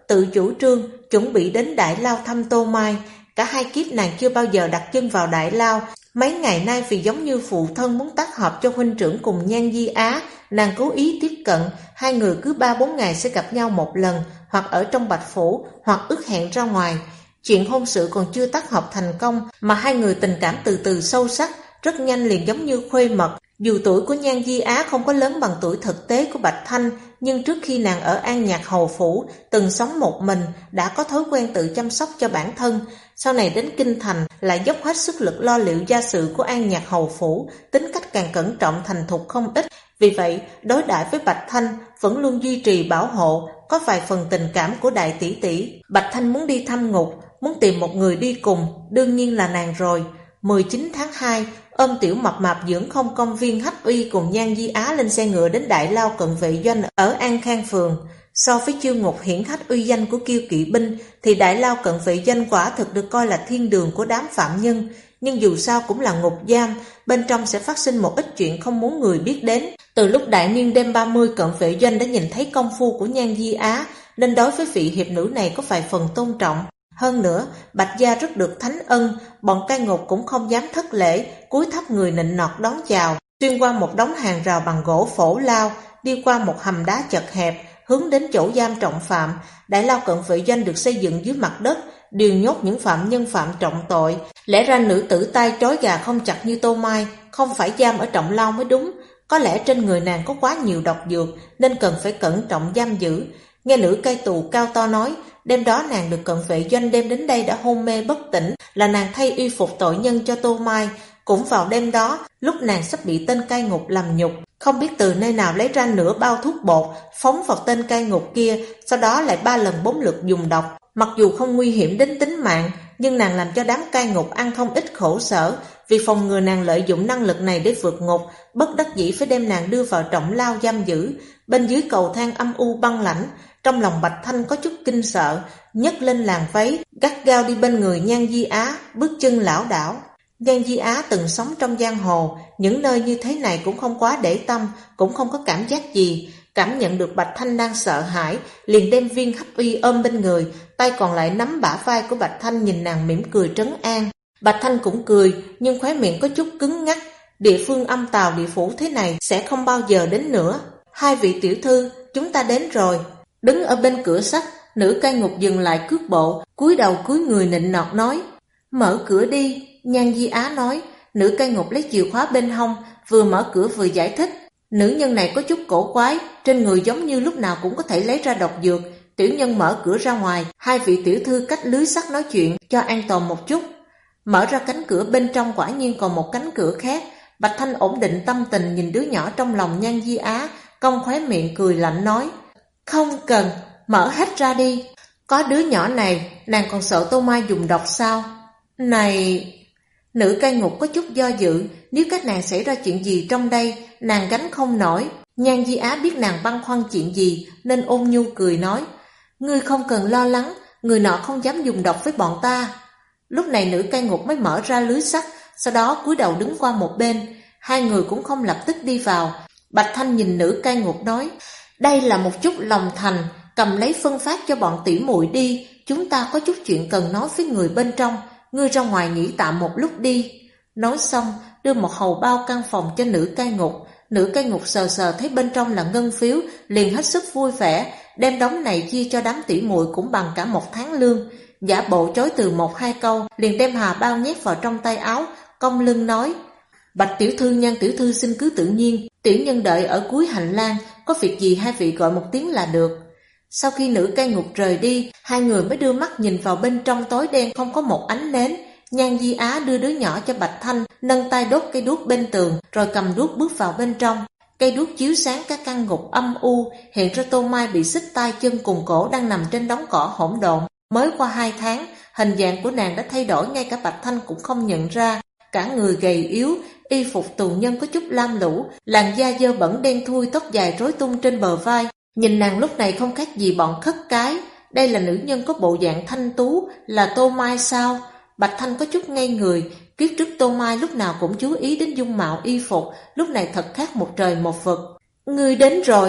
tự chủ trương, chuẩn bị đến Đại Lao thăm Tô Mai. Cả hai kiếp nàng chưa bao giờ đặt chân vào Đại Lao. Mấy ngày nay vì giống như phụ thân muốn tác hợp cho huynh trưởng cùng Nhan Di Á, nàng cố ý tiếp cận, hai người cứ 3-4 ngày sẽ gặp nhau một lần, hoặc ở trong Bạch Phủ, hoặc ước hẹn ra ngoài. Chuyện hôn sự còn chưa tác hợp thành công, mà hai người tình cảm từ từ sâu sắc, rất nhanh liền giống như khuê mật. Dù tuổi của Nhan Di Á không có lớn bằng tuổi thực tế của Bạch Thanh, nhưng trước khi nàng ở An Nhạc Hầu Phủ, từng sống một mình, đã có thói quen tự chăm sóc cho bản thân. Sau này đến Kinh Thành, lại dốc hết sức lực lo liệu gia sự của An Nhạc Hầu Phủ, tính cách càng cẩn trọng thành thục không ít. Vì vậy, đối đãi với Bạch Thanh vẫn luôn duy trì bảo hộ, có vài phần tình cảm của đại tỷ tỷ. Bạch Thanh muốn đi thăm ngục, muốn tìm một người đi cùng, đương nhiên là nàng rồi. 19 tháng 2, ôm tiểu mập mạp dưỡng không công viên Hách Uy cùng Nhan Di Á lên xe ngựa đến Đại Lao cận vệ doanh ở An Khang Phường. So với chiêu ngục hiển hách uy danh của Kiêu Kỵ binh thì Đại Lao cận vệ doanh quả thực được coi là thiên đường của đám phạm nhân, nhưng dù sao cũng là ngục giam, bên trong sẽ phát sinh một ít chuyện không muốn người biết đến. Từ lúc đại niên đêm 30, cận vệ doanh đã nhìn thấy công phu của Nhan Di Á, nên đối với vị hiệp nữ này có vài phần tôn trọng. Hơn nữa, Bạch gia rất được thánh ân, bọn cai ngục cũng không dám thất lễ, cúi thấp người nịnh nọt đón chào. Xuyên qua một đống hàng rào bằng gỗ phổ lao, đi qua một hầm đá chật hẹp, hướng đến chỗ giam trọng phạm. Đại Lao cận vệ doanh được xây dựng dưới mặt đất, điều nhốt những phạm nhân phạm trọng tội. Lẽ ra nữ tử tay trói gà không chặt như Tô Mai không phải giam ở trọng lao mới đúng. Có lẽ trên người nàng có quá nhiều độc dược nên cần phải cẩn trọng giam giữ. Nghe nữ cai tù cao to nói, đêm đó nàng được cận vệ doanh đem đến đây đã hôn mê bất tỉnh, là nàng thay y phục tội nhân cho Tô Mai. Cũng vào đêm đó, lúc nàng sắp bị tên cai ngục làm nhục, không biết từ nơi nào lấy ra nửa bao thuốc bột, phóng vào tên cai ngục kia, sau đó lại 3 lần 4 lượt dùng độc. Mặc dù không nguy hiểm đến tính mạng, nhưng nàng làm cho đám cai ngục ăn không ít khổ sở. Vì phòng ngừa nàng lợi dụng năng lực này để vượt ngục, bất đắc dĩ phải đem nàng đưa vào trọng lao giam giữ. Bên dưới cầu thang âm u băng lãnh, trong lòng Bạch Thanh có chút kinh sợ, nhấc lên làn váy, gắt gao đi bên người Nhan Di Á, bước chân lảo đảo. Nhan Di Á từng sống trong giang hồ, những nơi như thế này cũng không quá để tâm, cũng không có cảm giác gì. Cảm nhận được Bạch Thanh đang sợ hãi, liền đem viên Hách Uy ôm bên người, tay còn lại nắm bả vai của Bạch Thanh, nhìn nàng mỉm cười trấn an. Bạch Thanh cũng cười, nhưng khóe miệng có chút cứng ngắc. Địa phương âm tào địa phủ thế này sẽ không bao giờ đến nữa. Hai vị tiểu thư, chúng ta đến rồi. Đứng ở bên cửa sắt, nữ cai ngục dừng lại cước bộ, cúi đầu cúi người nịnh nọt nói. Mở cửa đi, Nhan Di Á nói. Nữ cai ngục lấy chìa khóa bên hông, vừa mở cửa vừa giải thích. Nữ nhân này có chút cổ quái, trên người giống như lúc nào cũng có thể lấy ra độc dược. Tiểu nhân mở cửa ra ngoài, hai vị tiểu thư cách lưới sắt nói chuyện cho an toàn một chút. Mở ra cánh cửa, bên trong quả nhiên còn một cánh cửa khác. Bạch Thanh ổn định tâm tình nhìn đứa nhỏ trong lòng Nhan Di Á, cong khóe miệng cười lạnh nói. Không cần, mở hết ra đi. Có đứa nhỏ này, nàng còn sợ Tô Mai dùng độc sao? Này... Nữ cai ngục có chút do dự, nếu các nàng xảy ra chuyện gì trong đây, nàng gánh không nổi. Nhan Di Á biết nàng băn khoăn chuyện gì, nên ôn nhu cười nói. Ngươi không cần lo lắng, người nọ không dám dùng độc với bọn ta. Lúc này nữ cai ngục mới mở ra lưới sắt, sau đó cúi đầu đứng qua một bên. Hai người cũng không lập tức đi vào. Bạch Thanh nhìn nữ cai ngục nói. Đây là một chút lòng thành, cầm lấy phân phát cho bọn tỉ muội đi. Chúng ta có chút chuyện cần nói với người bên trong. Ngươi ra ngoài nghỉ tạm một lúc đi. Nói xong, đưa một hầu bao căn phòng cho nữ cai ngục. Nữ cai ngục sờ sờ thấy bên trong là ngân phiếu, liền hết sức vui vẻ, đem đống này chia cho đám tỉ muội cũng bằng cả 1 tháng lương. Giả bộ chối từ 1-2 câu, liền đem hà bao nhét vào trong tay áo, cong lưng nói. Bạch tiểu thư, Nhan tiểu thư xin cứ tự nhiên, tiểu nhân đợi ở cuối hành lang, có việc gì hai vị gọi một tiếng là được. Sau khi nữ cai ngục rời đi, hai người mới đưa mắt nhìn vào bên trong tối đen không có một ánh nến. Nhan Di Á đưa đứa nhỏ cho Bạch Thanh, nâng tay đốt cây đuốc bên tường, rồi cầm đuốc bước vào bên trong. Cây đuốc chiếu sáng các căn ngục âm u, hiện ra Tô Mai bị xích tay chân cùng cổ đang nằm trên đống cỏ hỗn độn. Mới qua 2 tháng, hình dạng của nàng đã thay đổi, ngay cả Bạch Thanh cũng không nhận ra. Cả người gầy yếu, y phục tù nhân có chút lam lũ, làn da dơ bẩn đen thui, tóc dài rối tung trên bờ vai. Nhìn nàng lúc này không khác gì bọn khất cái. Đây là nữ nhân có bộ dạng thanh tú, là Tô Mai sao? Bạch Thanh có chút ngây người. Kiếp trước Tô Mai lúc nào cũng chú ý đến dung mạo y phục, lúc này thật khác một trời một vực. Ngươi đến rồi.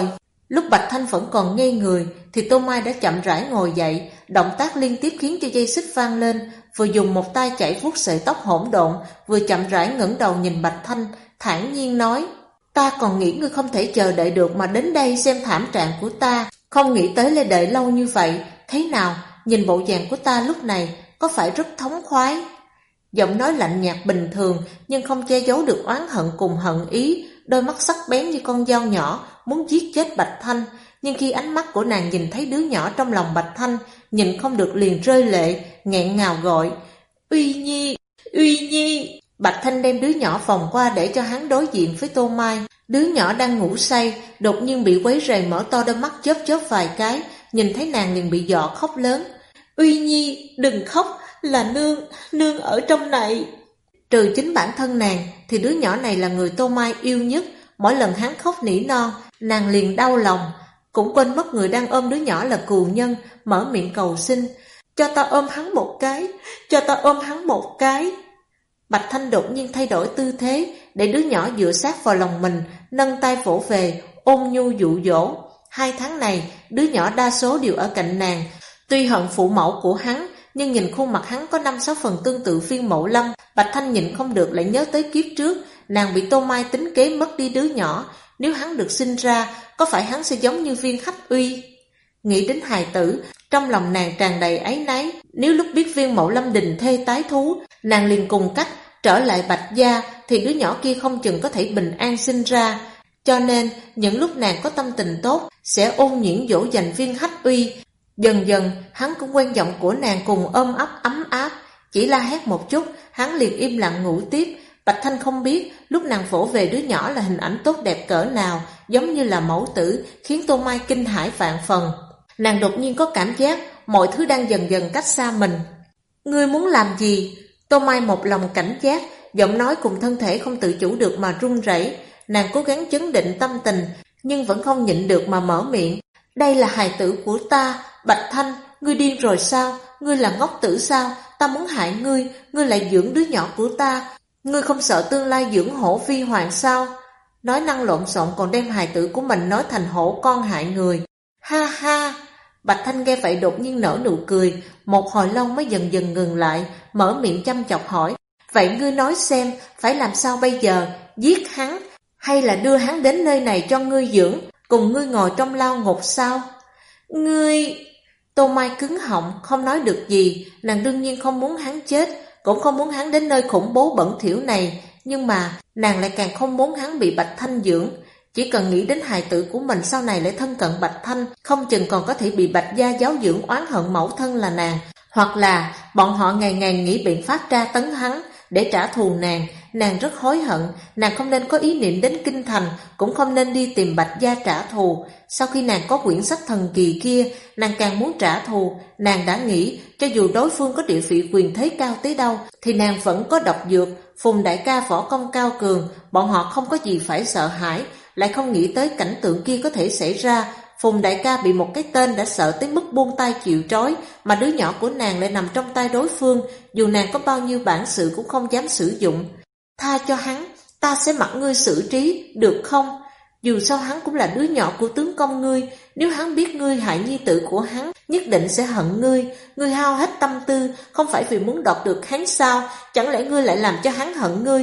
Lúc Bạch Thanh vẫn còn ngây người thì Tô Mai đã chậm rãi ngồi dậy, động tác liên tiếp khiến cho dây xích vang lên, vừa dùng một tay chảy vuốt sợi tóc hỗn độn, vừa chậm rãi ngẩng đầu nhìn Bạch Thanh, thản nhiên nói: "Ta còn nghĩ ngươi không thể chờ đợi được mà đến đây xem thảm trạng của ta, không nghĩ tới lại đợi lâu như vậy. Thế nào, nhìn bộ dạng của ta lúc này có phải rất thống khoái?" Giọng nói lạnh nhạt bình thường nhưng không che giấu được oán hận cùng hận ý, đôi mắt sắc bén như con dao nhỏ muốn giết chết Bạch Thanh. Nhưng khi ánh mắt của nàng nhìn thấy đứa nhỏ trong lòng Bạch Thanh, nhịn không được liền rơi lệ, nghẹn ngào gọi: "Uy Nhi, Uy Nhi!" Bạch Thanh đem đứa nhỏ vòng qua để cho hắn đối diện với Tô Mai. Đứa nhỏ đang ngủ say, đột nhiên bị quấy rầy mở to đôi mắt chớp chớp vài cái, nhìn thấy nàng liền bị dọa khóc lớn: "Uy Nhi, đừng khóc, là nương ở trong này." Trừ chính bản thân nàng thì đứa nhỏ này là người Tô Mai yêu nhất. Mỗi lần hắn khóc nỉ non, nàng liền đau lòng, cũng quên mất người đang ôm đứa nhỏ là cừu nhân, mở miệng cầu xin: "Cho ta ôm hắn một cái, cho ta ôm hắn một cái." Bạch Thanh đột nhiên thay đổi tư thế để đứa nhỏ dựa sát vào lòng mình, nâng tay vỗ về, ôn nhu dụ dỗ. 2 tháng này, đứa nhỏ đa số đều ở cạnh nàng. Tuy hận phụ mẫu của hắn, nhưng nhìn khuôn mặt hắn có 5-6 phần tương tự Viên Mậu Lâm, Bạch Thanh nhịn không được lại nhớ tới kiếp trước, nàng bị Tô Mai tính kế mất đi đứa nhỏ. Nếu hắn được sinh ra, có phải hắn sẽ giống như Viên Hách Uy? Nghĩ đến hài tử, trong lòng nàng tràn đầy áy náy. Nếu lúc biết Viên Mậu Lâm đình thê tái thú, nàng liền cùng cách trở lại Bạch gia, thì đứa nhỏ kia không chừng có thể bình an sinh ra. Cho nên, những lúc nàng có tâm tình tốt, sẽ ôn nhuyễn dỗ dành Viên Hách Uy. Dần dần, hắn cũng quen giọng của nàng cùng ôm ấp ấm áp. Chỉ la hét một chút, hắn liền im lặng ngủ tiếp. Bạch Thanh không biết, lúc nàng vỗ về đứa nhỏ là hình ảnh tốt đẹp cỡ nào, giống như là mẫu tử, khiến Tô Mai kinh hãi vạn phần. Nàng đột nhiên có cảm giác mọi thứ đang dần dần cách xa mình. "Ngươi muốn làm gì?" Tô Mai một lòng cảnh giác, giọng nói cùng thân thể không tự chủ được mà run rẩy. Nàng cố gắng chấn định tâm tình, nhưng vẫn không nhịn được mà mở miệng: "Đây là hài tử của ta, Bạch Thanh, ngươi điên rồi sao? Ngươi là ngốc tử sao? Ta muốn hại ngươi, ngươi lại dưỡng đứa nhỏ của ta. Ngươi không sợ tương lai dưỡng hổ phi hoàng sao?" Nói năng lộn xộn còn đem hài tử của mình nói thành hổ con hại người. "Ha ha!" Bạch Thanh nghe vậy đột nhiên nở nụ cười, một hồi lâu mới dần dần ngừng lại, mở miệng chăm chọc hỏi: "Vậy ngươi nói xem, phải làm sao bây giờ? Giết hắn, hay là đưa hắn đến nơi này cho ngươi dưỡng, cùng ngươi ngồi trong lao ngục sao?" "Ngươi..." Tô Mai cứng họng, không nói được gì. Nàng đương nhiên không muốn hắn chết, cũng không muốn hắn đến nơi khủng bố bẩn thỉu này, nhưng mà nàng lại càng không muốn hắn bị Bạch Thanh dưỡng. Chỉ cần nghĩ đến hài tử của mình sau này lại thân cận Bạch Thanh, không chừng còn có thể bị Bạch gia giáo dưỡng oán hận mẫu thân là nàng, hoặc là bọn họ ngày ngày nghĩ biện pháp tra tấn hắn để trả thù nàng. Nàng rất hối hận, nàng không nên có ý niệm đến kinh thành, cũng không nên đi tìm Bạch gia trả thù. Sau khi nàng có quyển sách thần kỳ kia, nàng càng muốn trả thù. Nàng đã nghĩ, cho dù đối phương có địa vị quyền thế cao tới đâu, thì nàng vẫn có độc dược. Phùng đại ca võ công cao cường, bọn họ không có gì phải sợ hãi. Lại không nghĩ tới cảnh tượng kia có thể xảy ra. Phùng đại ca bị một cái tên đã sợ tới mức buông tay chịu trói, mà đứa nhỏ của nàng lại nằm trong tay đối phương. Dù nàng có bao nhiêu bản sự cũng không dám sử dụng. "Tha cho hắn, ta sẽ mặc ngươi xử trí, được không? Dù sao hắn cũng là đứa nhỏ của tướng công ngươi. Nếu hắn biết ngươi hại nhi tử của hắn, nhất định sẽ hận ngươi. Ngươi hao hết tâm tư, không phải vì muốn đoạt được hắn sao? Chẳng lẽ ngươi lại làm cho hắn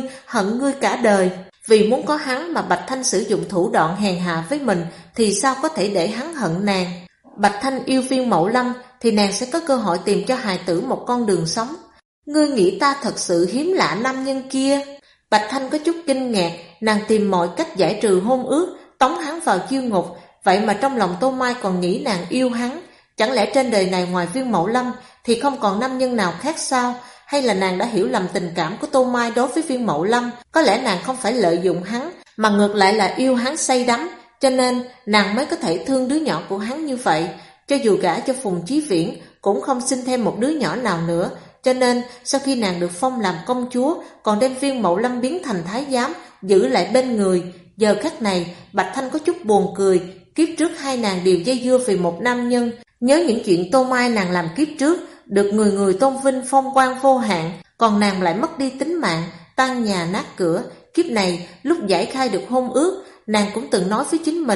hận ngươi cả đời?" Vì muốn có hắn mà Bạch Thanh sử dụng thủ đoạn hèn hạ với mình, thì sao có thể để hắn hận nàng? Bạch Thanh yêu Viên Mậu Lâm thì nàng sẽ có cơ hội tìm cho hài tử một con đường sống. "Ngươi nghĩ ta thật sự hiếm lạ nam nhân kia?" Bạch Thanh có chút kinh ngạc, nàng tìm mọi cách giải trừ hôn ước, tống hắn vào chiêu ngục. Vậy mà trong lòng Tô Mai còn nghĩ nàng yêu hắn. Chẳng lẽ trên đời này ngoài Viên Mậu Lâm thì không còn nam nhân nào khác sao? Hay là nàng đã hiểu lầm tình cảm của Tô Mai đối với Viên Mậu Lâm? Có lẽ nàng không phải lợi dụng hắn, mà ngược lại là yêu hắn say đắm, cho nên nàng mới có thể thương đứa nhỏ của hắn như vậy. Cho dù gả cho Phùng Chí Viễn cũng không sinh thêm một đứa nhỏ nào nữa. Cho nên sau khi nàng được phong làm công chúa, còn đem Viên Mậu Lâm biến thành thái giám, giữ lại bên người. Giờ khắc này Bạch Thanh có chút buồn cười. Kiếp trước hai nàng đều dây dưa vì một nam nhân. Nhớ những chuyện Tô Mai nàng làm kiếp trước, được người người tôn vinh phong quang vô hạn, còn nàng lại mất đi tính mạng, tan nhà nát cửa. Kiếp này lúc giải khai được hôn ước, nàng cũng từng nói với chính mình,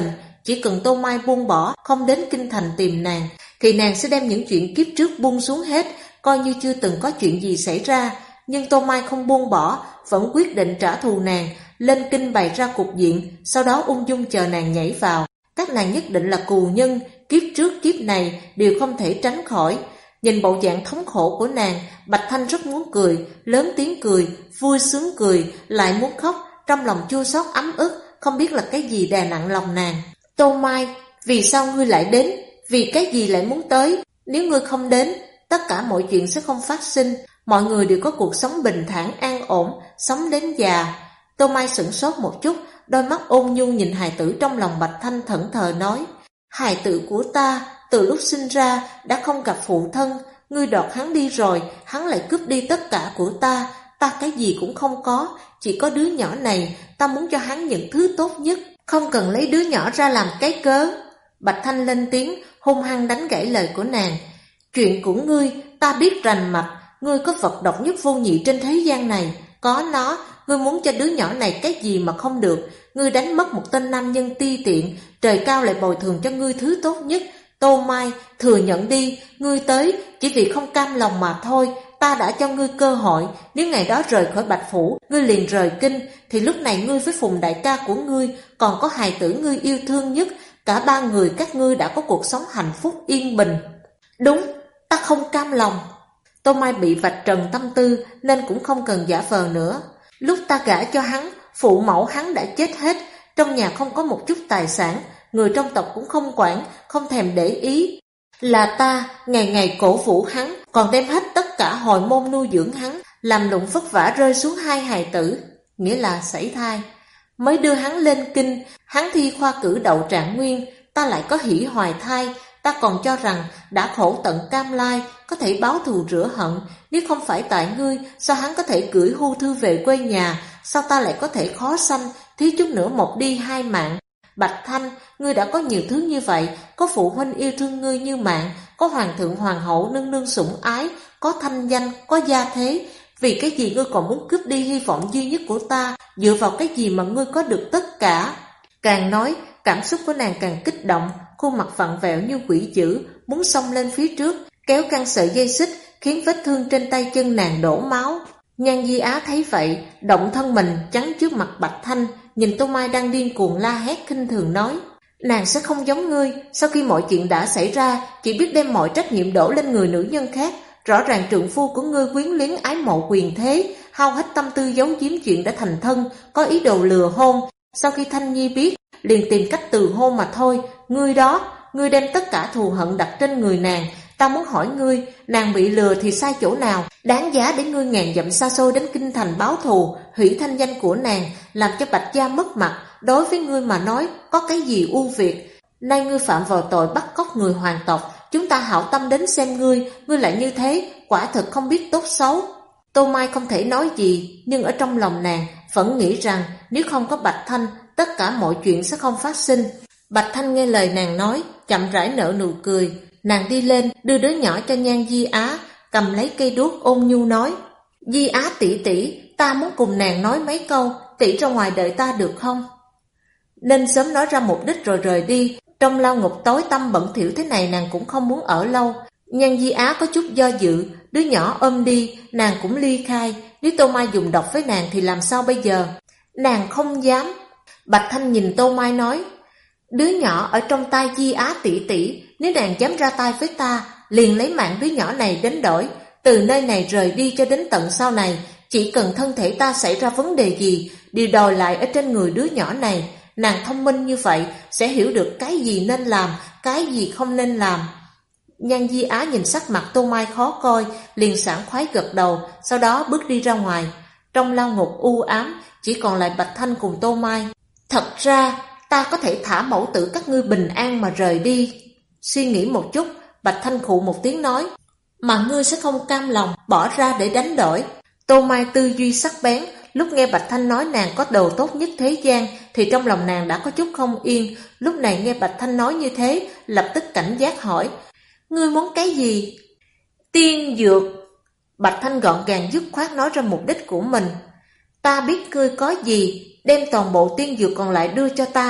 chỉ cần Tô Mai buông bỏ, không đến kinh thành tìm nàng, thì nàng sẽ đem những chuyện kiếp trước buông xuống hết, coi như chưa từng có chuyện gì xảy ra. Nhưng Tô Mai không buông bỏ, vẫn quyết định trả thù nàng, lên kinh bày ra cục diện, sau đó ung dung chờ nàng nhảy vào. Các nàng nhất định là cù nhân, kiếp trước kiếp này đều không thể tránh khỏi. Nhìn bộ dạng thống khổ của nàng, Bạch Thanh rất muốn cười, lớn tiếng cười, vui sướng cười, lại muốn khóc, trong lòng chua xót ấm ức, không biết là cái gì đè nặng lòng nàng. Tô Mai, vì sao ngươi lại đến? Vì cái gì lại muốn tới? Nếu ngươi không đến, tất cả mọi chuyện sẽ không phát sinh, mọi người đều có cuộc sống bình thản an ổn, sống đến già. Tô Mai sửng sốt một chút, đôi mắt ôn nhu nhìn hài tử trong lòng Bạch Thanh thẫn thờ nói: hài tử của ta, từ lúc sinh ra đã không gặp phụ thân, ngươi đoạt hắn đi rồi, hắn lại cướp đi tất cả của ta cái gì cũng không có, chỉ có đứa nhỏ này, ta muốn cho hắn những thứ tốt nhất, không cần lấy đứa nhỏ ra làm cái cớ. Bạch Thanh lên tiếng, hung hăng đánh gãy lời của nàng. Chuyện của ngươi, ta biết rành mạch, ngươi có vật độc nhất vô nhị trên thế gian này, có nó, ngươi muốn cho đứa nhỏ này cái gì mà không được, ngươi đánh mất một tên nam nhân ti tiện, trời cao lại bồi thường cho ngươi thứ tốt nhất. Tô Mai, thừa nhận đi, ngươi tới chỉ vì không cam lòng mà thôi, ta đã cho ngươi cơ hội, nếu ngày đó rời khỏi Bạch Phủ, ngươi liền rời kinh, thì lúc này ngươi với Phùng đại ca của ngươi, còn có hài tử ngươi yêu thương nhất, cả ba người các ngươi đã có cuộc sống hạnh phúc yên bình. Đúng, ta không cam lòng. Tô Mai bị vạch trần tâm tư nên cũng không cần giả vờ nữa. Lúc ta gả cho hắn, phụ mẫu hắn đã chết hết, trong nhà không có một chút tài sản, người trong tộc cũng không quản, không thèm để ý. Là ta ngày ngày cổ vũ hắn, còn đem hết tất cả hồi môn nuôi dưỡng hắn, làm lụng vất vả rơi xuống hai hài tử, nghĩa là sảy thai. Mới đưa hắn lên kinh, hắn thi khoa cử đậu trạng nguyên, ta lại có hỷ hoài thai, ta còn cho rằng đã khổ tận cam lai, có thể báo thù rửa hận, nếu không phải tại ngươi, sao hắn có thể gửi hưu thư về quê nhà, sao ta lại có thể khó sanh, thiếu chút nữa một đi hai mạng. Bạch Thanh, ngươi đã có nhiều thứ như vậy, có phụ huynh yêu thương ngươi như mạng, có hoàng thượng hoàng hậu nương nương sủng ái, có thanh danh, có gia thế, vì cái gì ngươi còn muốn cướp đi hy vọng duy nhất của ta, dựa vào cái gì mà ngươi có được tất cả? Càng nói, cảm xúc của nàng càng kích động, khuôn mặt vặn vẹo như quỷ dữ, muốn xông lên phía trước, kéo căng sợi dây xích, khiến vết thương trên tay chân nàng đổ máu. Nhan Di Á thấy vậy, động thân mình chắn trước mặt Bạch Thanh, nhìn Tô Mai đang điên cuồng la hét khinh thường nói: nàng sẽ không giống ngươi, sau khi mọi chuyện đã xảy ra, chỉ biết đem mọi trách nhiệm đổ lên người nữ nhân khác. Rõ ràng trượng phu của ngươi quyến luyến ái mộ quyền thế, hao hết tâm tư giấu giếm chuyện đã thành thân, có ý đồ lừa hôn. Sau khi Thanh Nhi biết, liền tìm cách từ hôn mà thôi. Ngươi đó, ngươi đem tất cả thù hận đặt trên người nàng. Ta muốn hỏi ngươi, nàng bị lừa thì sai chỗ nào, đáng giá để ngươi ngàn dặm xa xôi đến kinh thành báo thù, hủy thanh danh của nàng, làm cho Bạch gia mất mặt. Đối với ngươi mà nói, có cái gì ưu việt? Nay ngươi phạm vào tội bắt cóc người hoàng tộc, chúng ta hảo tâm đến xem ngươi lại như thế, quả thật không biết tốt xấu. Tô Mai không thể nói gì, nhưng ở trong lòng nàng vẫn nghĩ rằng nếu không có Bạch Thanh, tất cả mọi chuyện sẽ không phát sinh. Bạch Thanh nghe lời nàng nói, chậm rãi nở nụ cười. Nàng đi lên, đưa đứa nhỏ cho Nhan Di Á, cầm lấy cây đuốc ôn nhu nói: Di Á tỷ tỷ, ta muốn cùng nàng nói mấy câu, tỷ ra ngoài đợi ta được không? Nên sớm nói ra mục đích rồi rời đi. Trong lao ngục tối tăm bẩn thỉu thế này nàng cũng không muốn ở lâu. Nhan Di Á có chút do dự, đứa nhỏ ôm đi, nàng cũng ly khai. Nếu Tô Mai dùng độc với nàng thì làm sao bây giờ? Nàng không dám. Bạch Thanh nhìn Tô Mai nói: đứa nhỏ ở trong tay Di Á tỷ tỷ, nếu nàng dám ra tay với ta, liền lấy mạng đứa nhỏ này đánh đổi. Từ nơi này rời đi cho đến tận sau này, chỉ cần thân thể ta xảy ra vấn đề gì, đều đòi lại ở trên người đứa nhỏ này. Nàng thông minh như vậy, sẽ hiểu được cái gì nên làm, cái gì không nên làm. Nhan Di Á nhìn sắc mặt Tô Mai khó coi, liền sảng khoái gật đầu, sau đó bước đi ra ngoài. Trong lao ngục u ám, chỉ còn lại Bạch Thanh cùng Tô Mai. Thật ra, ta có thể thả mẫu tử các ngươi bình an mà rời đi. Suy nghĩ một chút, Bạch Thanh khụ một tiếng nói: mà ngươi sẽ không cam lòng bỏ ra để đánh đổi. Tô Mai tư duy sắc bén, lúc nghe Bạch Thanh nói nàng có đồ tốt nhất thế gian thì trong lòng nàng đã có chút không yên. Lúc này nghe Bạch Thanh nói như thế, lập tức cảnh giác hỏi: ngươi muốn cái gì? Tiên dược. Bạch Thanh gọn gàng dứt khoát nói ra mục đích của mình. Ta biết ngươi có gì, đem toàn bộ tiên dược còn lại đưa cho ta,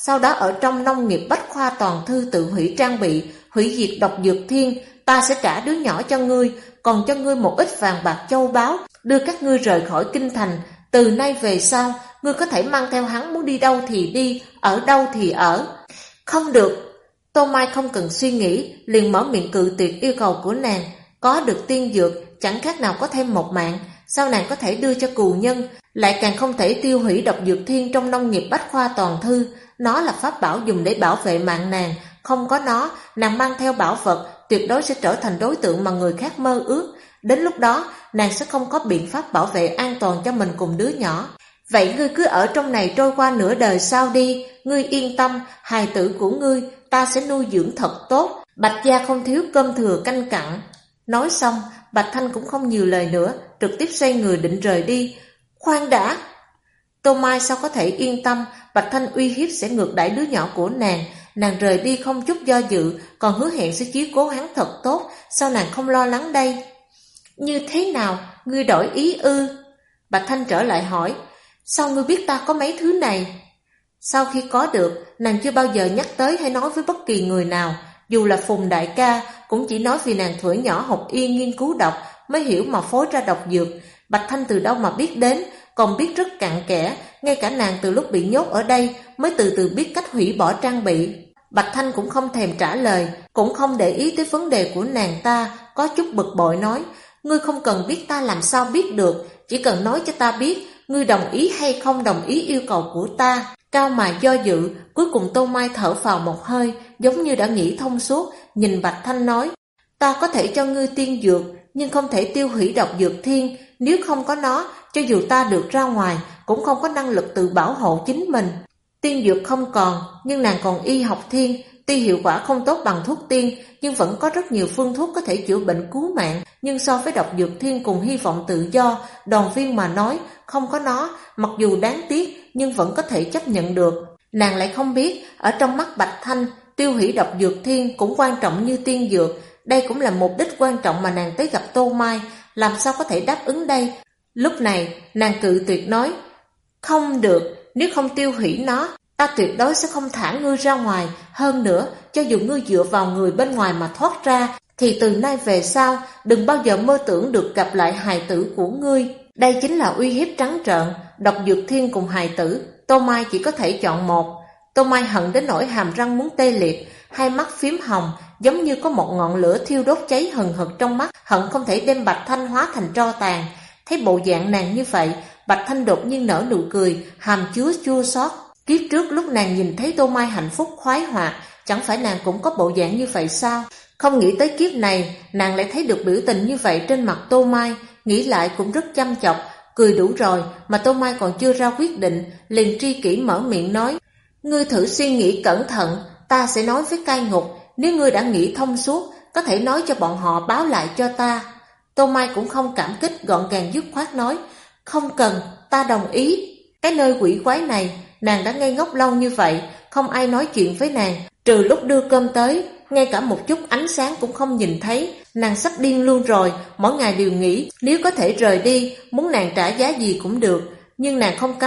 sau đó ở trong nông nghiệp bách khoa toàn thư tự hủy trang bị, hủy diệt độc dược thiên, ta sẽ trả đứa nhỏ cho ngươi, còn cho ngươi một ít vàng bạc châu báu, đưa các ngươi rời khỏi kinh thành. Từ nay về sau, ngươi có thể mang theo hắn, muốn đi đâu thì đi, ở đâu thì ở. Không được. Tô Mai không cần suy nghĩ, liền mở miệng cự tuyệt yêu cầu của nàng. Có được tiên dược, chẳng khác nào có thêm một mạng, sao nàng có thể đưa cho cừu nhân, lại càng không thể tiêu hủy độc dược thiên trong nông nghiệp bách khoa toàn thư. Nó là pháp bảo dùng để bảo vệ mạng nàng, không có nó, nàng mang theo bảo vật, tuyệt đối sẽ trở thành đối tượng mà người khác mơ ước. Đến lúc đó, nàng sẽ không có biện pháp bảo vệ an toàn cho mình cùng đứa nhỏ. Vậy ngươi cứ ở trong này trôi qua nửa đời sau đi, ngươi yên tâm, hài tử của ngươi ta sẽ nuôi dưỡng thật tốt, Bạch gia không thiếu cơm thừa canh cặn. Nói xong, Bạch Thanh cũng không nhiều lời nữa, trực tiếp xoay người định rời đi. Khoan đã! Tô Mai sao có thể yên tâm Bạch Thanh uy hiếp sẽ ngược đãi đứa nhỏ của nàng. Nàng rời đi không chút do dự, còn hứa hẹn sẽ chiếu cố hắn thật tốt, sao nàng không lo lắng đây? Như thế nào, ngươi đổi ý ư? Bạch Thanh trở lại hỏi, sao ngươi biết ta có mấy thứ này? Sau khi có được, nàng chưa bao giờ nhắc tới hay nói với bất kỳ người nào, dù là Phùng đại ca, cũng chỉ nói vì nàng thuở nhỏ học y nghiên cứu độc mới hiểu mà phối ra độc dược. Bạch Thanh từ đâu mà biết đến, còn biết rất cặn kẽ, ngay cả nàng từ lúc bị nhốt ở đây mới từ từ biết cách hủy bỏ trang bị. Bạch Thanh cũng không thèm trả lời, cũng không để ý tới vấn đề của nàng ta, có chút bực bội nói, ngươi không cần biết ta làm sao biết được, chỉ cần nói cho ta biết, ngươi đồng ý hay không đồng ý yêu cầu của ta. Cao mà do dự, cuối cùng Tô Mai thở phào một hơi, giống như đã nghĩ thông suốt, nhìn Bạch Thanh nói, ta có thể cho ngươi tiên dược, nhưng không thể tiêu hủy độc dược thiên, nếu không có nó, cho dù ta được ra ngoài, cũng không có năng lực tự bảo hộ chính mình. Tiên dược không còn, nhưng nàng còn y học thiên, tuy hiệu quả không tốt bằng thuốc tiên, nhưng vẫn có rất nhiều phương thuốc có thể chữa bệnh cứu mạng, nhưng so với độc dược thiên cùng hy vọng tự do, đoàn viên mà nói, không có nó, mặc dù đáng tiếc, nhưng vẫn có thể chấp nhận được. Nàng lại không biết, ở trong mắt Bạch Thanh, tiêu hủy độc dược thiên cũng quan trọng như tiên dược, đây cũng là mục đích quan trọng mà nàng tới gặp Tô Mai, làm sao có thể đáp ứng đây? Lúc này, nàng cự tuyệt nói, không được, nếu không tiêu hủy nó, ta tuyệt đối sẽ không thả ngươi ra ngoài. Hơn nữa, cho dù ngươi dựa vào người bên ngoài mà thoát ra, thì từ nay về sau, đừng bao giờ mơ tưởng được gặp lại hài tử của ngươi. Đây chính là uy hiếp trắng trợn, độc dược thiên cùng hài tử, Tô Mai chỉ có thể chọn một. Tô Mai hận đến nỗi hàm răng muốn tê liệt, hai mắt phím hồng, giống như có một ngọn lửa thiêu đốt cháy hừng hực trong mắt, hận không thể đem Bạch Thanh hóa thành tro tàn. Thấy bộ dạng nàng như vậy, Bạch Thanh đột nhiên nở nụ cười, hàm chứa chua xót. Kiếp trước lúc nàng nhìn thấy Tô Mai hạnh phúc khoái hoạt, chẳng phải nàng cũng có bộ dạng như vậy sao? Không nghĩ tới kiếp này, nàng lại thấy được biểu tình như vậy trên mặt Tô Mai, nghĩ lại cũng rất chăm chọc, cười đủ rồi mà Tô Mai còn chưa ra quyết định, liền tri kỷ mở miệng nói, ngươi thử suy nghĩ cẩn thận, ta sẽ nói với cai ngục, nếu ngươi đã nghĩ thông suốt, có thể nói cho bọn họ báo lại cho ta. Tô Mai cũng không cảm kích, gọn gàng dứt khoát nói, không cần, ta đồng ý. Cái nơi quỷ quái này, nàng đã ngây ngốc lâu như vậy, không ai nói chuyện với nàng, trừ lúc đưa cơm tới, ngay cả một chút ánh sáng cũng không nhìn thấy. Nàng sắp điên luôn rồi, mỗi ngày đều nghĩ, nếu có thể rời đi, muốn nàng trả giá gì cũng được. Nhưng nàng không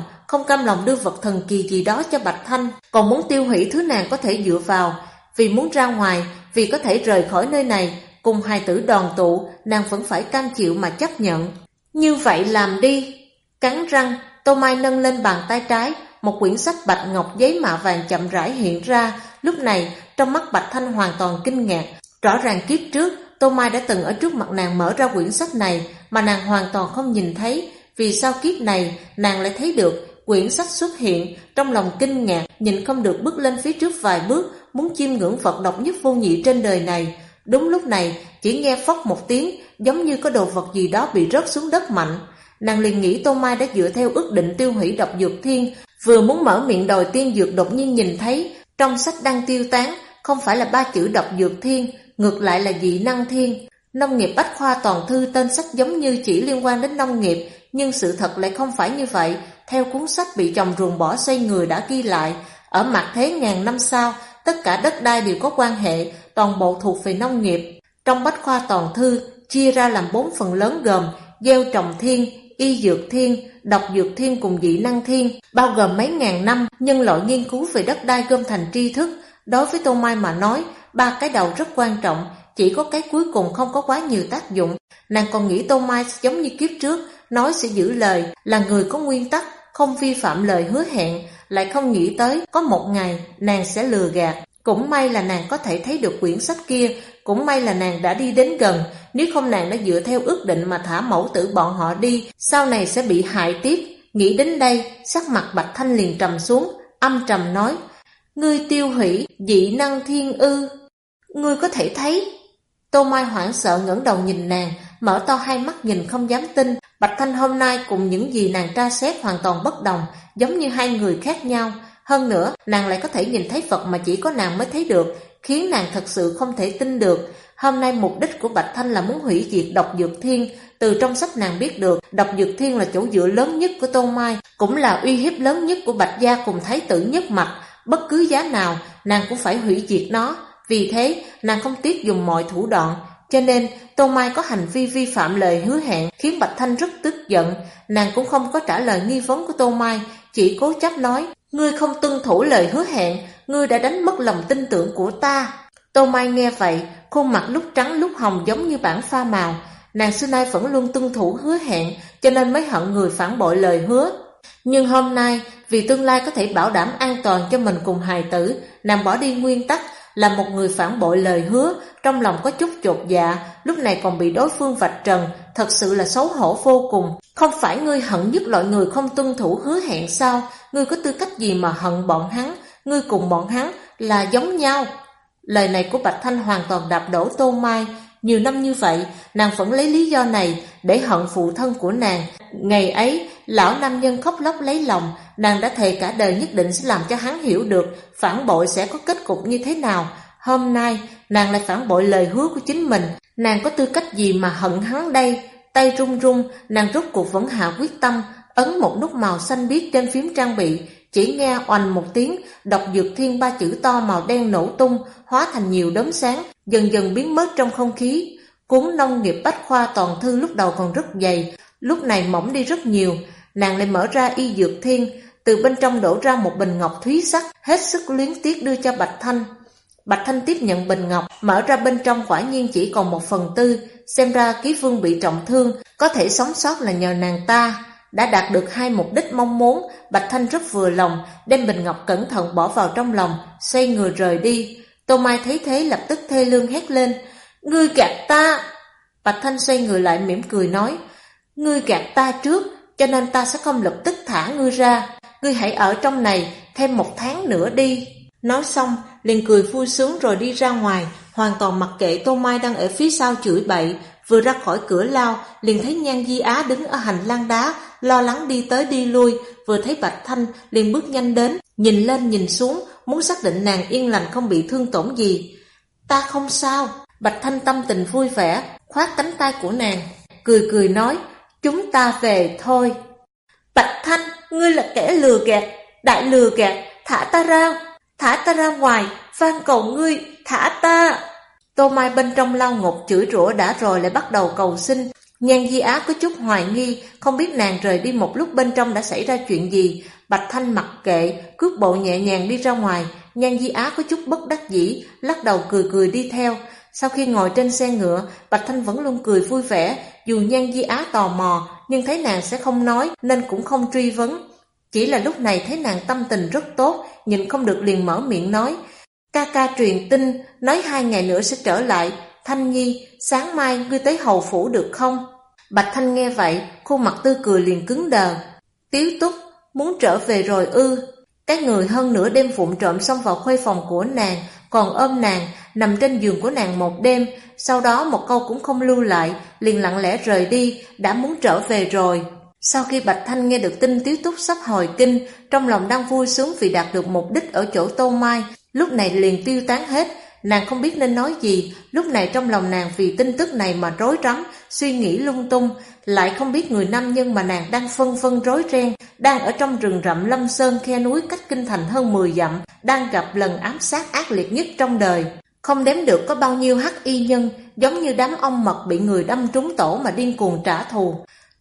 cam lòng đưa vật thần kỳ gì đó cho Bạch Thanh, còn muốn tiêu hủy thứ nàng có thể dựa vào. Vì muốn ra ngoài, vì có thể rời khỏi nơi này, cùng hài tử đoàn tụ, nàng vẫn phải cam chịu mà chấp nhận. Như vậy làm đi. Cắn răng, Tô Mai nâng lên bàn tay trái, một quyển sách bạch ngọc giấy mạ vàng chậm rãi hiện ra. Lúc này, trong mắt Bạch Thanh hoàn toàn kinh ngạc. Rõ ràng kiếp trước, Tô Mai đã từng ở trước mặt nàng mở ra quyển sách này, mà nàng hoàn toàn không nhìn thấy. Vì sao kiếp này, nàng lại thấy được quyển sách xuất hiện? Trong lòng kinh ngạc, nhìn không được bước lên phía trước vài bước, muốn chiêm ngưỡng vật độc nhất vô nhị trên đời này. Đúng lúc này, chỉ nghe phốc một tiếng, giống như có đồ vật gì đó bị rớt xuống đất mạnh. Nàng liền nghĩ Tô Mai đã dựa theo ước định tiêu hủy độc dược thiên, vừa muốn mở miệng đòi tiên dược đột nhiên nhìn thấy trong sách đang tiêu tán, không phải là 3 chữ độc dược thiên, ngược lại là dị năng thiên. Nông nghiệp bách khoa toàn thư tên sách giống như chỉ liên quan đến nông nghiệp, nhưng sự thật lại không phải như vậy. Theo cuốn sách bị chồng ruồng bỏ xoay người đã ghi lại, ở mạt thế ngàn năm sau, tất cả đất đai đều có quan hệ, toàn bộ thuộc về nông nghiệp. Trong bách khoa toàn thư chia ra làm 4 phần lớn gồm gieo trồng thiên, y dược thiên, độc dược thiên cùng dị năng thiên, bao gồm mấy ngàn năm nhân loại nghiên cứu về đất đai gom thành tri thức. Đối với Tô Mai mà nói, 3 cái đầu rất quan trọng, chỉ có cái cuối cùng không có quá nhiều tác dụng. Nàng còn nghĩ Tô Mai giống như kiếp trước, nói sẽ giữ lời, là người có nguyên tắc, không vi phạm lời hứa hẹn, lại không nghĩ tới có một ngày nàng sẽ lừa gạt. Cũng may là nàng có thể thấy được quyển sách kia, cũng may là nàng đã đi đến gần, nếu không nàng đã dựa theo ước định mà thả mẫu tử bọn họ đi, sau này sẽ bị hại tiếp. Nghĩ đến đây, sắc mặt Bạch Thanh liền trầm xuống, âm trầm nói: Ngươi tiêu hủy dị năng thiên ư? Ngươi có thể thấy? Tô Mai hoảng sợ ngẩng đầu nhìn nàng, mở to hai mắt nhìn không dám tin. Bạch Thanh hôm nay cùng những gì nàng tra xét hoàn toàn bất đồng, giống như hai người khác nhau. Hơn nữa, nàng lại có thể nhìn thấy Phật mà chỉ có nàng mới thấy được, khiến nàng thật sự không thể tin được. Hôm nay mục đích của Bạch Thanh là muốn hủy diệt độc dược thiên. Từ trong sách nàng biết được, độc dược thiên là chỗ dựa lớn nhất của Tô Mai, cũng là uy hiếp lớn nhất của Bạch Gia cùng Thái tử Nhất Mạch. Bất cứ giá nào, nàng cũng phải hủy diệt nó. Vì thế, nàng không tiếc dùng mọi thủ đoạn. Cho nên, Tô Mai có hành vi vi phạm lời hứa hẹn khiến Bạch Thanh rất tức giận. Nàng cũng không có trả lời nghi vấn của Tô Mai, chỉ cố chấp nói: Ngươi không tuân thủ lời hứa hẹn, ngươi đã đánh mất lòng tin tưởng của ta. Tô Mai nghe vậy, khuôn mặt lúc trắng lúc hồng giống như bảng pha màu. Nàng xưa nay vẫn luôn tuân thủ hứa hẹn, cho nên mới hận người phản bội lời hứa. Nhưng hôm nay, vì tương lai có thể bảo đảm an toàn cho mình cùng hài tử, nàng bỏ đi nguyên tắc, là một người phản bội lời hứa, trong lòng có chút chột dạ, lúc này còn bị đối phương vạch trần, thật sự là xấu hổ vô cùng. Không phải ngươi hận nhất loại người không tuân thủ hứa hẹn sao? Ngươi có tư cách gì mà hận bọn hắn? Ngươi cùng bọn hắn là giống nhau. Lời này của Bạch Thanh hoàn toàn đạp đổ Tô Mai. Nhiều năm như vậy, nàng vẫn lấy lý do này để hận phụ thân của nàng. Ngày ấy, lão nam nhân khóc lóc lấy lòng, nàng đã thề cả đời nhất định sẽ làm cho hắn hiểu được phản bội sẽ có kết cục như thế nào. Hôm nay, nàng lại phản bội lời hứa của chính mình. Nàng có tư cách gì mà hận hắn đây? Tay run run, nàng rốt cuộc vẫn hạ quyết tâm, ấn một nút màu xanh biếc trên phím trang bị. Chỉ nghe oành một tiếng, độc dược thiên 3 chữ to màu đen nổ tung, hóa thành nhiều đốm sáng, dần dần biến mất trong không khí. Cuốn nông nghiệp bách khoa toàn thư lúc đầu còn rất dày, lúc này mỏng đi rất nhiều. Nàng lại mở ra y dược thiên, từ bên trong đổ ra một bình ngọc thúy sắc, hết sức luyến tiếc đưa cho Bạch Thanh. Bạch Thanh tiếp nhận bình ngọc, mở ra bên trong quả nhiên chỉ còn 1/4, xem ra Ký Vương bị trọng thương, có thể sống sót là nhờ nàng ta. Đã đạt được 2 mục đích mong muốn, Bạch Thanh rất vừa lòng, đem bình ngọc cẩn thận bỏ vào trong lòng, xoay người rời đi. Tô Mai thấy thế lập tức thê lương hét lên: Ngươi gạt ta! Bạch Thanh xoay người lại mỉm cười nói: Ngươi gạt ta trước, cho nên ta sẽ không lập tức thả ngươi ra. Ngươi hãy ở trong này thêm 1 tháng nữa đi. Nói xong, liền cười vui sướng rồi đi ra ngoài, hoàn toàn mặc kệ Tô Mai đang ở phía sau chửi bậy. Vừa ra khỏi cửa lao, liền thấy Nhan Di Á đứng ở hành lang đá, lo lắng đi tới đi lui. Vừa thấy Bạch Thanh, liền bước nhanh đến, nhìn lên nhìn xuống, muốn xác định nàng yên lành không bị thương tổn gì. Ta không sao. Bạch Thanh tâm tình vui vẻ, khoát cánh tay của nàng, cười cười nói: Chúng ta về thôi. Bạch Thanh, ngươi là kẻ lừa gạt, đại lừa gạt, thả ta ra ngoài, van cầu ngươi, thả ta. Tô Mai bên trong lao ngục chửi rủa đã rồi lại bắt đầu cầu xin. Nhan Di Á có chút hoài nghi, không biết nàng rời đi một lúc bên trong đã xảy ra chuyện gì. Bạch Thanh mặc kệ, cước bộ nhẹ nhàng đi ra ngoài. Nhan Di Á có chút bất đắc dĩ, lắc đầu cười cười đi theo. Sau khi ngồi trên xe ngựa, Bạch Thanh vẫn luôn cười vui vẻ. Dù Nhan Di Á tò mò, nhưng thấy nàng sẽ không nói nên cũng không truy vấn. Chỉ là lúc này thấy nàng tâm tình rất tốt, nhìn không được liền mở miệng nói: Ca ca truyền tin, nói 2 ngày nữa sẽ trở lại. Thanh Nhi, sáng mai ngươi tới hầu phủ được không? Bạch Thanh nghe vậy, khuôn mặt tươi cười liền cứng đờ. Tiếu Túc, muốn trở về rồi ư? Cái người hơn nửa đêm vụng trộm xông vào khuê phòng của nàng, còn ôm nàng, nằm trên giường của nàng một đêm, sau đó một câu cũng không lưu lại, liền lặng lẽ rời đi, đã muốn trở về rồi. Sau khi Bạch Thanh nghe được tin Tiếu Túc sắp hồi kinh, trong lòng đang vui sướng vì đạt được mục đích ở chỗ Tô Mai, lúc này liền tiêu tán hết. Nàng không biết nên nói gì, lúc này trong lòng nàng vì tin tức này mà rối rắm, suy nghĩ lung tung, lại không biết người nam nhân mà nàng đang phân vân rối ren, đang ở trong rừng rậm lâm sơn khe núi cách kinh thành hơn 10 dặm, đang gặp lần ám sát ác liệt nhất trong đời. Không đếm được có bao nhiêu hắc y nhân, giống như đám ong mật bị người đâm trúng tổ mà điên cuồng trả thù.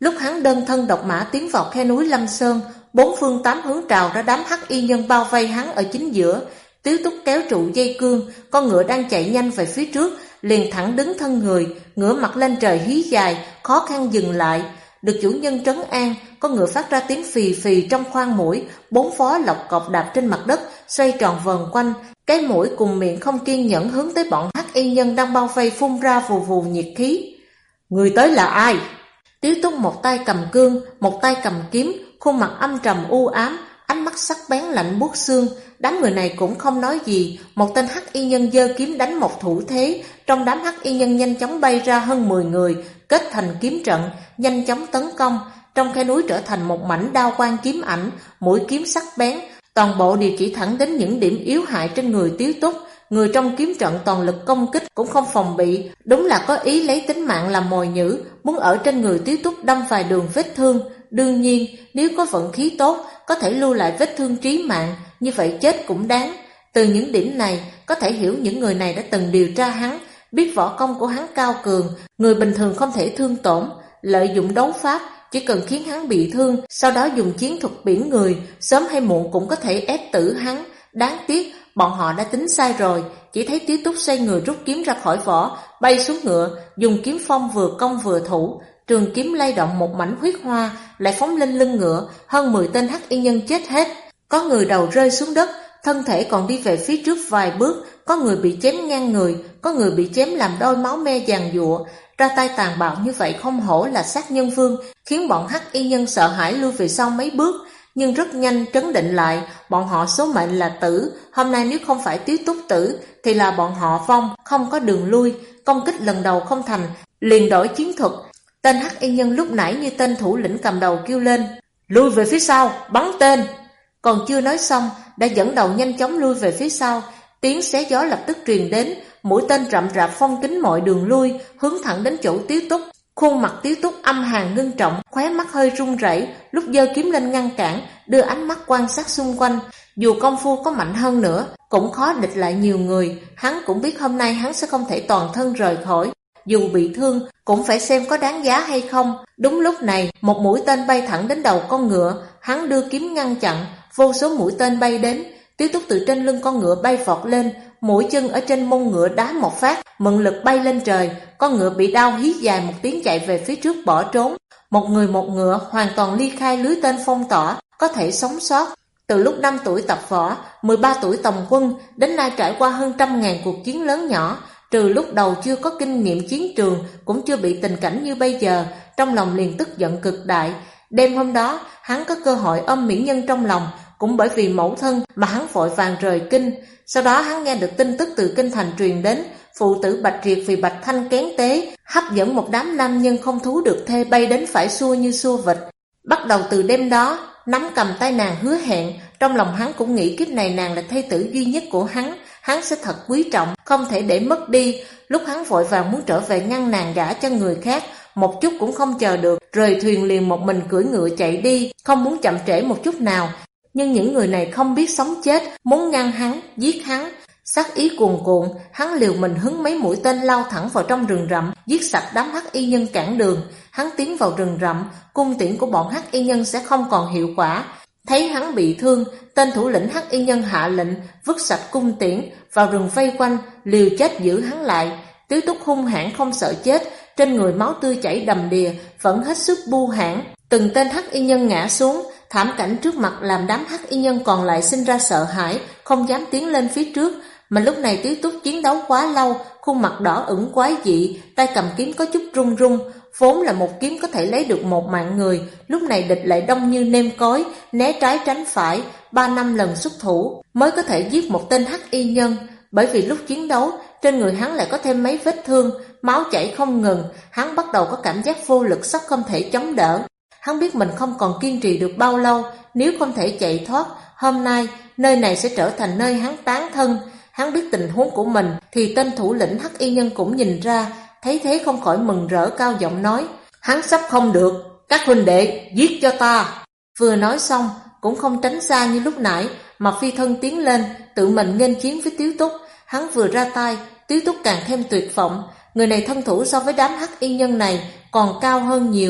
Lúc hắn đơn thân độc mã tiến vào khe núi Lâm Sơn, bốn phương tám hướng trào ra đám hắc y nhân bao vây hắn ở chính giữa. Tiếu Túc kéo trụ dây cương, con ngựa đang chạy nhanh về phía trước, liền thẳng đứng thân người, ngửa mặt lên trời hí dài, khó khăn dừng lại. Được chủ nhân trấn an, con ngựa phát ra tiếng phì phì trong khoang mũi, bốn phó lọc cọc đạp trên mặt đất, xoay tròn vần quanh, cái mũi cùng miệng không kiên nhẫn hướng tới bọn hắc y nhân đang bao vây phun ra vù vù nhiệt khí. Người tới là ai? Tiếu Túc một tay cầm cương, một tay cầm kiếm, khuôn mặt âm trầm u ám, ánh mắt sắc bén lạnh buốt xương. Đám người này cũng không nói gì. Một tên hắc y nhân giơ kiếm đánh một thủ thế. Trong đám hắc y nhân nhanh chóng bay ra hơn 10 người, kết thành kiếm trận, nhanh chóng tấn công. Trong khe núi trở thành một mảnh đao quang kiếm ảnh, mũi kiếm sắc bén, toàn bộ đều chỉ thẳng đến những điểm yếu hại trên người Tiếu Túc. Người trong kiếm trận toàn lực công kích cũng không phòng bị, đúng là có ý lấy tính mạng làm mồi nhử, muốn ở trên người Tiếu Túc đâm vài đường vết thương. Đương nhiên, nếu có vận khí tốt, có thể lưu lại vết thương trí mạng, như vậy chết cũng đáng. Từ những điểm này, có thể hiểu những người này đã từng điều tra hắn, biết võ công của hắn cao cường, người bình thường không thể thương tổn, lợi dụng đấu pháp, chỉ cần khiến hắn bị thương, sau đó dùng chiến thuật biển người, sớm hay muộn cũng có thể ép tử hắn. Đáng tiếc, bọn họ đã tính sai rồi. Chỉ thấy Tiếu Túc xoay người rút kiếm ra khỏi vỏ, bay xuống ngựa, dùng kiếm phong vừa công vừa thủ. Trường kiếm lay động một mảnh huyết hoa, lại phóng lên lưng ngựa. Hơn 10 tên hắc y nhân chết hết. Có người đầu rơi xuống đất, thân thể còn đi về phía trước vài bước. Có người bị chém ngang người, có người bị chém làm đôi máu me giàn giụa. Ra tay tàn bạo như vậy không hổ là sát nhân vương, khiến bọn hắc y nhân sợ hãi lui về sau mấy bước. Nhưng rất nhanh trấn định lại, bọn họ số mệnh là tử. Hôm nay nếu không phải Tiếu Túc tử, thì là bọn họ vong, không có đường lui. Công kích lần đầu không thành, liền đổi chiến thuật. Tên hắc y nhân lúc nãy như tên thủ lĩnh cầm đầu kêu lên, lui về phía sau, bắn tên. Còn chưa nói xong, đã dẫn đầu nhanh chóng lui về phía sau. Tiếng xé gió lập tức truyền đến, mũi tên rậm rạp phong kín mọi đường lui, hướng thẳng đến chỗ Tiếu Túc. Khuôn mặt Tiếu Túc âm hàn ngưng trọng, khóe mắt hơi run rẩy, lúc giơ kiếm lên ngăn cản, đưa ánh mắt quan sát xung quanh. Dù công phu có mạnh hơn nữa, cũng khó địch lại nhiều người. Hắn cũng biết hôm nay hắn sẽ không thể toàn thân rời khỏi. Dù bị thương, cũng phải xem có đáng giá hay không. Đúng lúc này, một mũi tên bay thẳng đến đầu con ngựa. Hắn đưa kiếm ngăn chặn, vô số mũi tên bay đến. Tiếu Túc từ trên lưng con ngựa bay vọt lên, mũi chân ở trên mông ngựa đá một phát, mượn lực bay lên trời. Con ngựa bị đau hí dài một tiếng chạy về phía trước bỏ trốn. Một người một ngựa hoàn toàn ly khai lưới tên phong tỏa, có thể sống sót. Từ lúc 5 tuổi tập võ, 13 tuổi tòng quân, đến nay trải qua hơn 100.000 cuộc chiến lớn nhỏ. Trừ lúc đầu chưa có kinh nghiệm chiến trường, cũng chưa bị tình cảnh như bây giờ, trong lòng liền tức giận cực đại. Đêm hôm đó, hắn có cơ hội ôm mỹ nhân trong lòng, cũng bởi vì mẫu thân mà hắn vội vàng rời kinh. Sau đó hắn nghe được tin tức từ kinh thành truyền đến, phụ tử Bạch Triệt vì Bạch Thanh kén tế, hấp dẫn một đám nam nhân không thú được thê bay đến phải xua như xua vịt. Bắt đầu từ đêm đó, nắm cầm tay nàng hứa hẹn, trong lòng hắn cũng nghĩ kiếp này nàng là thê tử duy nhất của hắn sẽ thật quý trọng, không thể để mất đi. Lúc hắn vội vàng muốn trở về ngăn nàng gả cho người khác, một chút cũng không chờ được, rời thuyền liền một mình cưỡi ngựa chạy đi, không muốn chậm trễ một chút nào. Nhưng những người này không biết sống chết, muốn ngăn hắn, giết hắn. Sát ý cuồn cuộn, hắn liều mình hứng mấy mũi tên lao thẳng vào trong rừng rậm, giết sạch đám hắc y nhân cản đường. Hắn tiến vào rừng rậm, cung tiễn của bọn hắc y nhân sẽ không còn hiệu quả. Thấy hắn bị thương, tên thủ lĩnh hắc y nhân hạ lệnh vứt sạch cung tiễn, vào rừng vây quanh, liều chết giữ hắn lại. Tiếu Túc hung hãn không sợ chết, trên người máu tươi chảy đầm đìa, vẫn hết sức bu hãn. Từng tên hắc y nhân ngã xuống, thảm cảnh trước mặt làm đám hắc y nhân còn lại sinh ra sợ hãi, không dám tiến lên phía trước. Mà lúc này Tiếu Túc chiến đấu quá lâu, khuôn mặt đỏ ửng quái dị, tay cầm kiếm có chút run run. Vốn là một kiếm có thể lấy được một mạng người, lúc này địch lại đông như nêm cối, né trái tránh phải, 3-5 lần xuất thủ mới có thể giết một tên hắc y nhân. Bởi vì lúc chiến đấu, trên người hắn lại có thêm mấy vết thương, máu chảy không ngừng, hắn bắt đầu có cảm giác vô lực sắp không thể chống đỡ. Hắn biết mình không còn kiên trì được bao lâu, nếu không thể chạy thoát, hôm nay nơi này sẽ trở thành nơi hắn tán thân. Hắn biết tình huống của mình thì tên thủ lĩnh hắc y nhân cũng nhìn ra, thấy thế không khỏi mừng rỡ cao giọng nói, hắn sắp không được, các huynh đệ giết cho ta. Vừa nói xong cũng không tránh xa như lúc nãy, mà phi thân tiến lên, tự mình nghênh chiến với Tiếu Túc. Hắn vừa ra tay, Tiếu Túc càng thêm tuyệt vọng. Người này thân thủ so với đám hắc y nhân này còn cao hơn nhiều,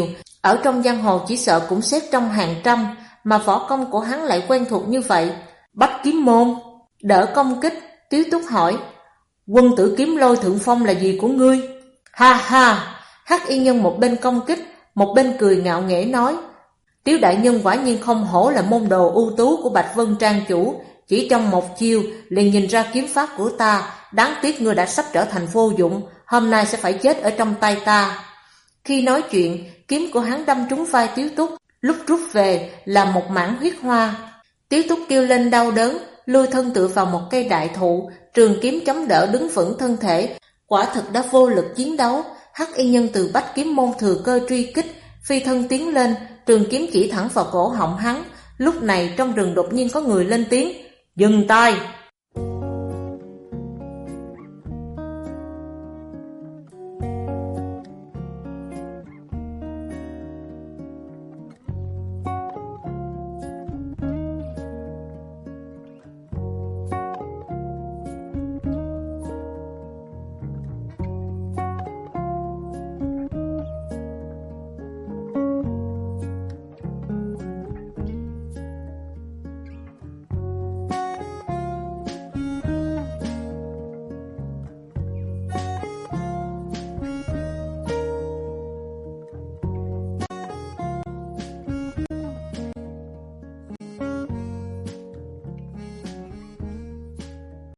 Ở trong giang hồ chỉ sợ cũng xếp trong hàng trăm, mà võ công của hắn lại quen thuộc như vậy. Bách Kiếm Môn đỡ công kích, Tiếu Túc hỏi, Quân Tử Kiếm Lôi thượng phong là gì của ngươi? Ha ha, Hắc Y Nhân một bên công kích, một bên cười ngạo nghễ nói, Tiếu đại nhân quả nhiên không hổ là môn đồ ưu tú của Bạch Vân Trang chủ, chỉ trong một chiêu liền nhìn ra kiếm pháp của ta, đáng tiếc ngươi đã sắp trở thành vô dụng, hôm nay sẽ phải chết ở trong tay ta. Khi nói chuyện, kiếm của hắn đâm trúng vai Tiếu Túc, lúc rút về là một mảng huyết hoa. Tiếu Túc kêu lên đau đớn, lui thân tựa vào một cây đại thụ, trường kiếm chống đỡ đứng vững thân thể, quả thực đã vô lực chiến đấu. Hắc Y Nhân từ Bách Kiếm Môn thừa cơ truy kích, phi thân tiến lên, trường kiếm chỉ thẳng vào cổ họng hắn. Lúc này trong rừng đột nhiên có người lên tiếng, dừng tay.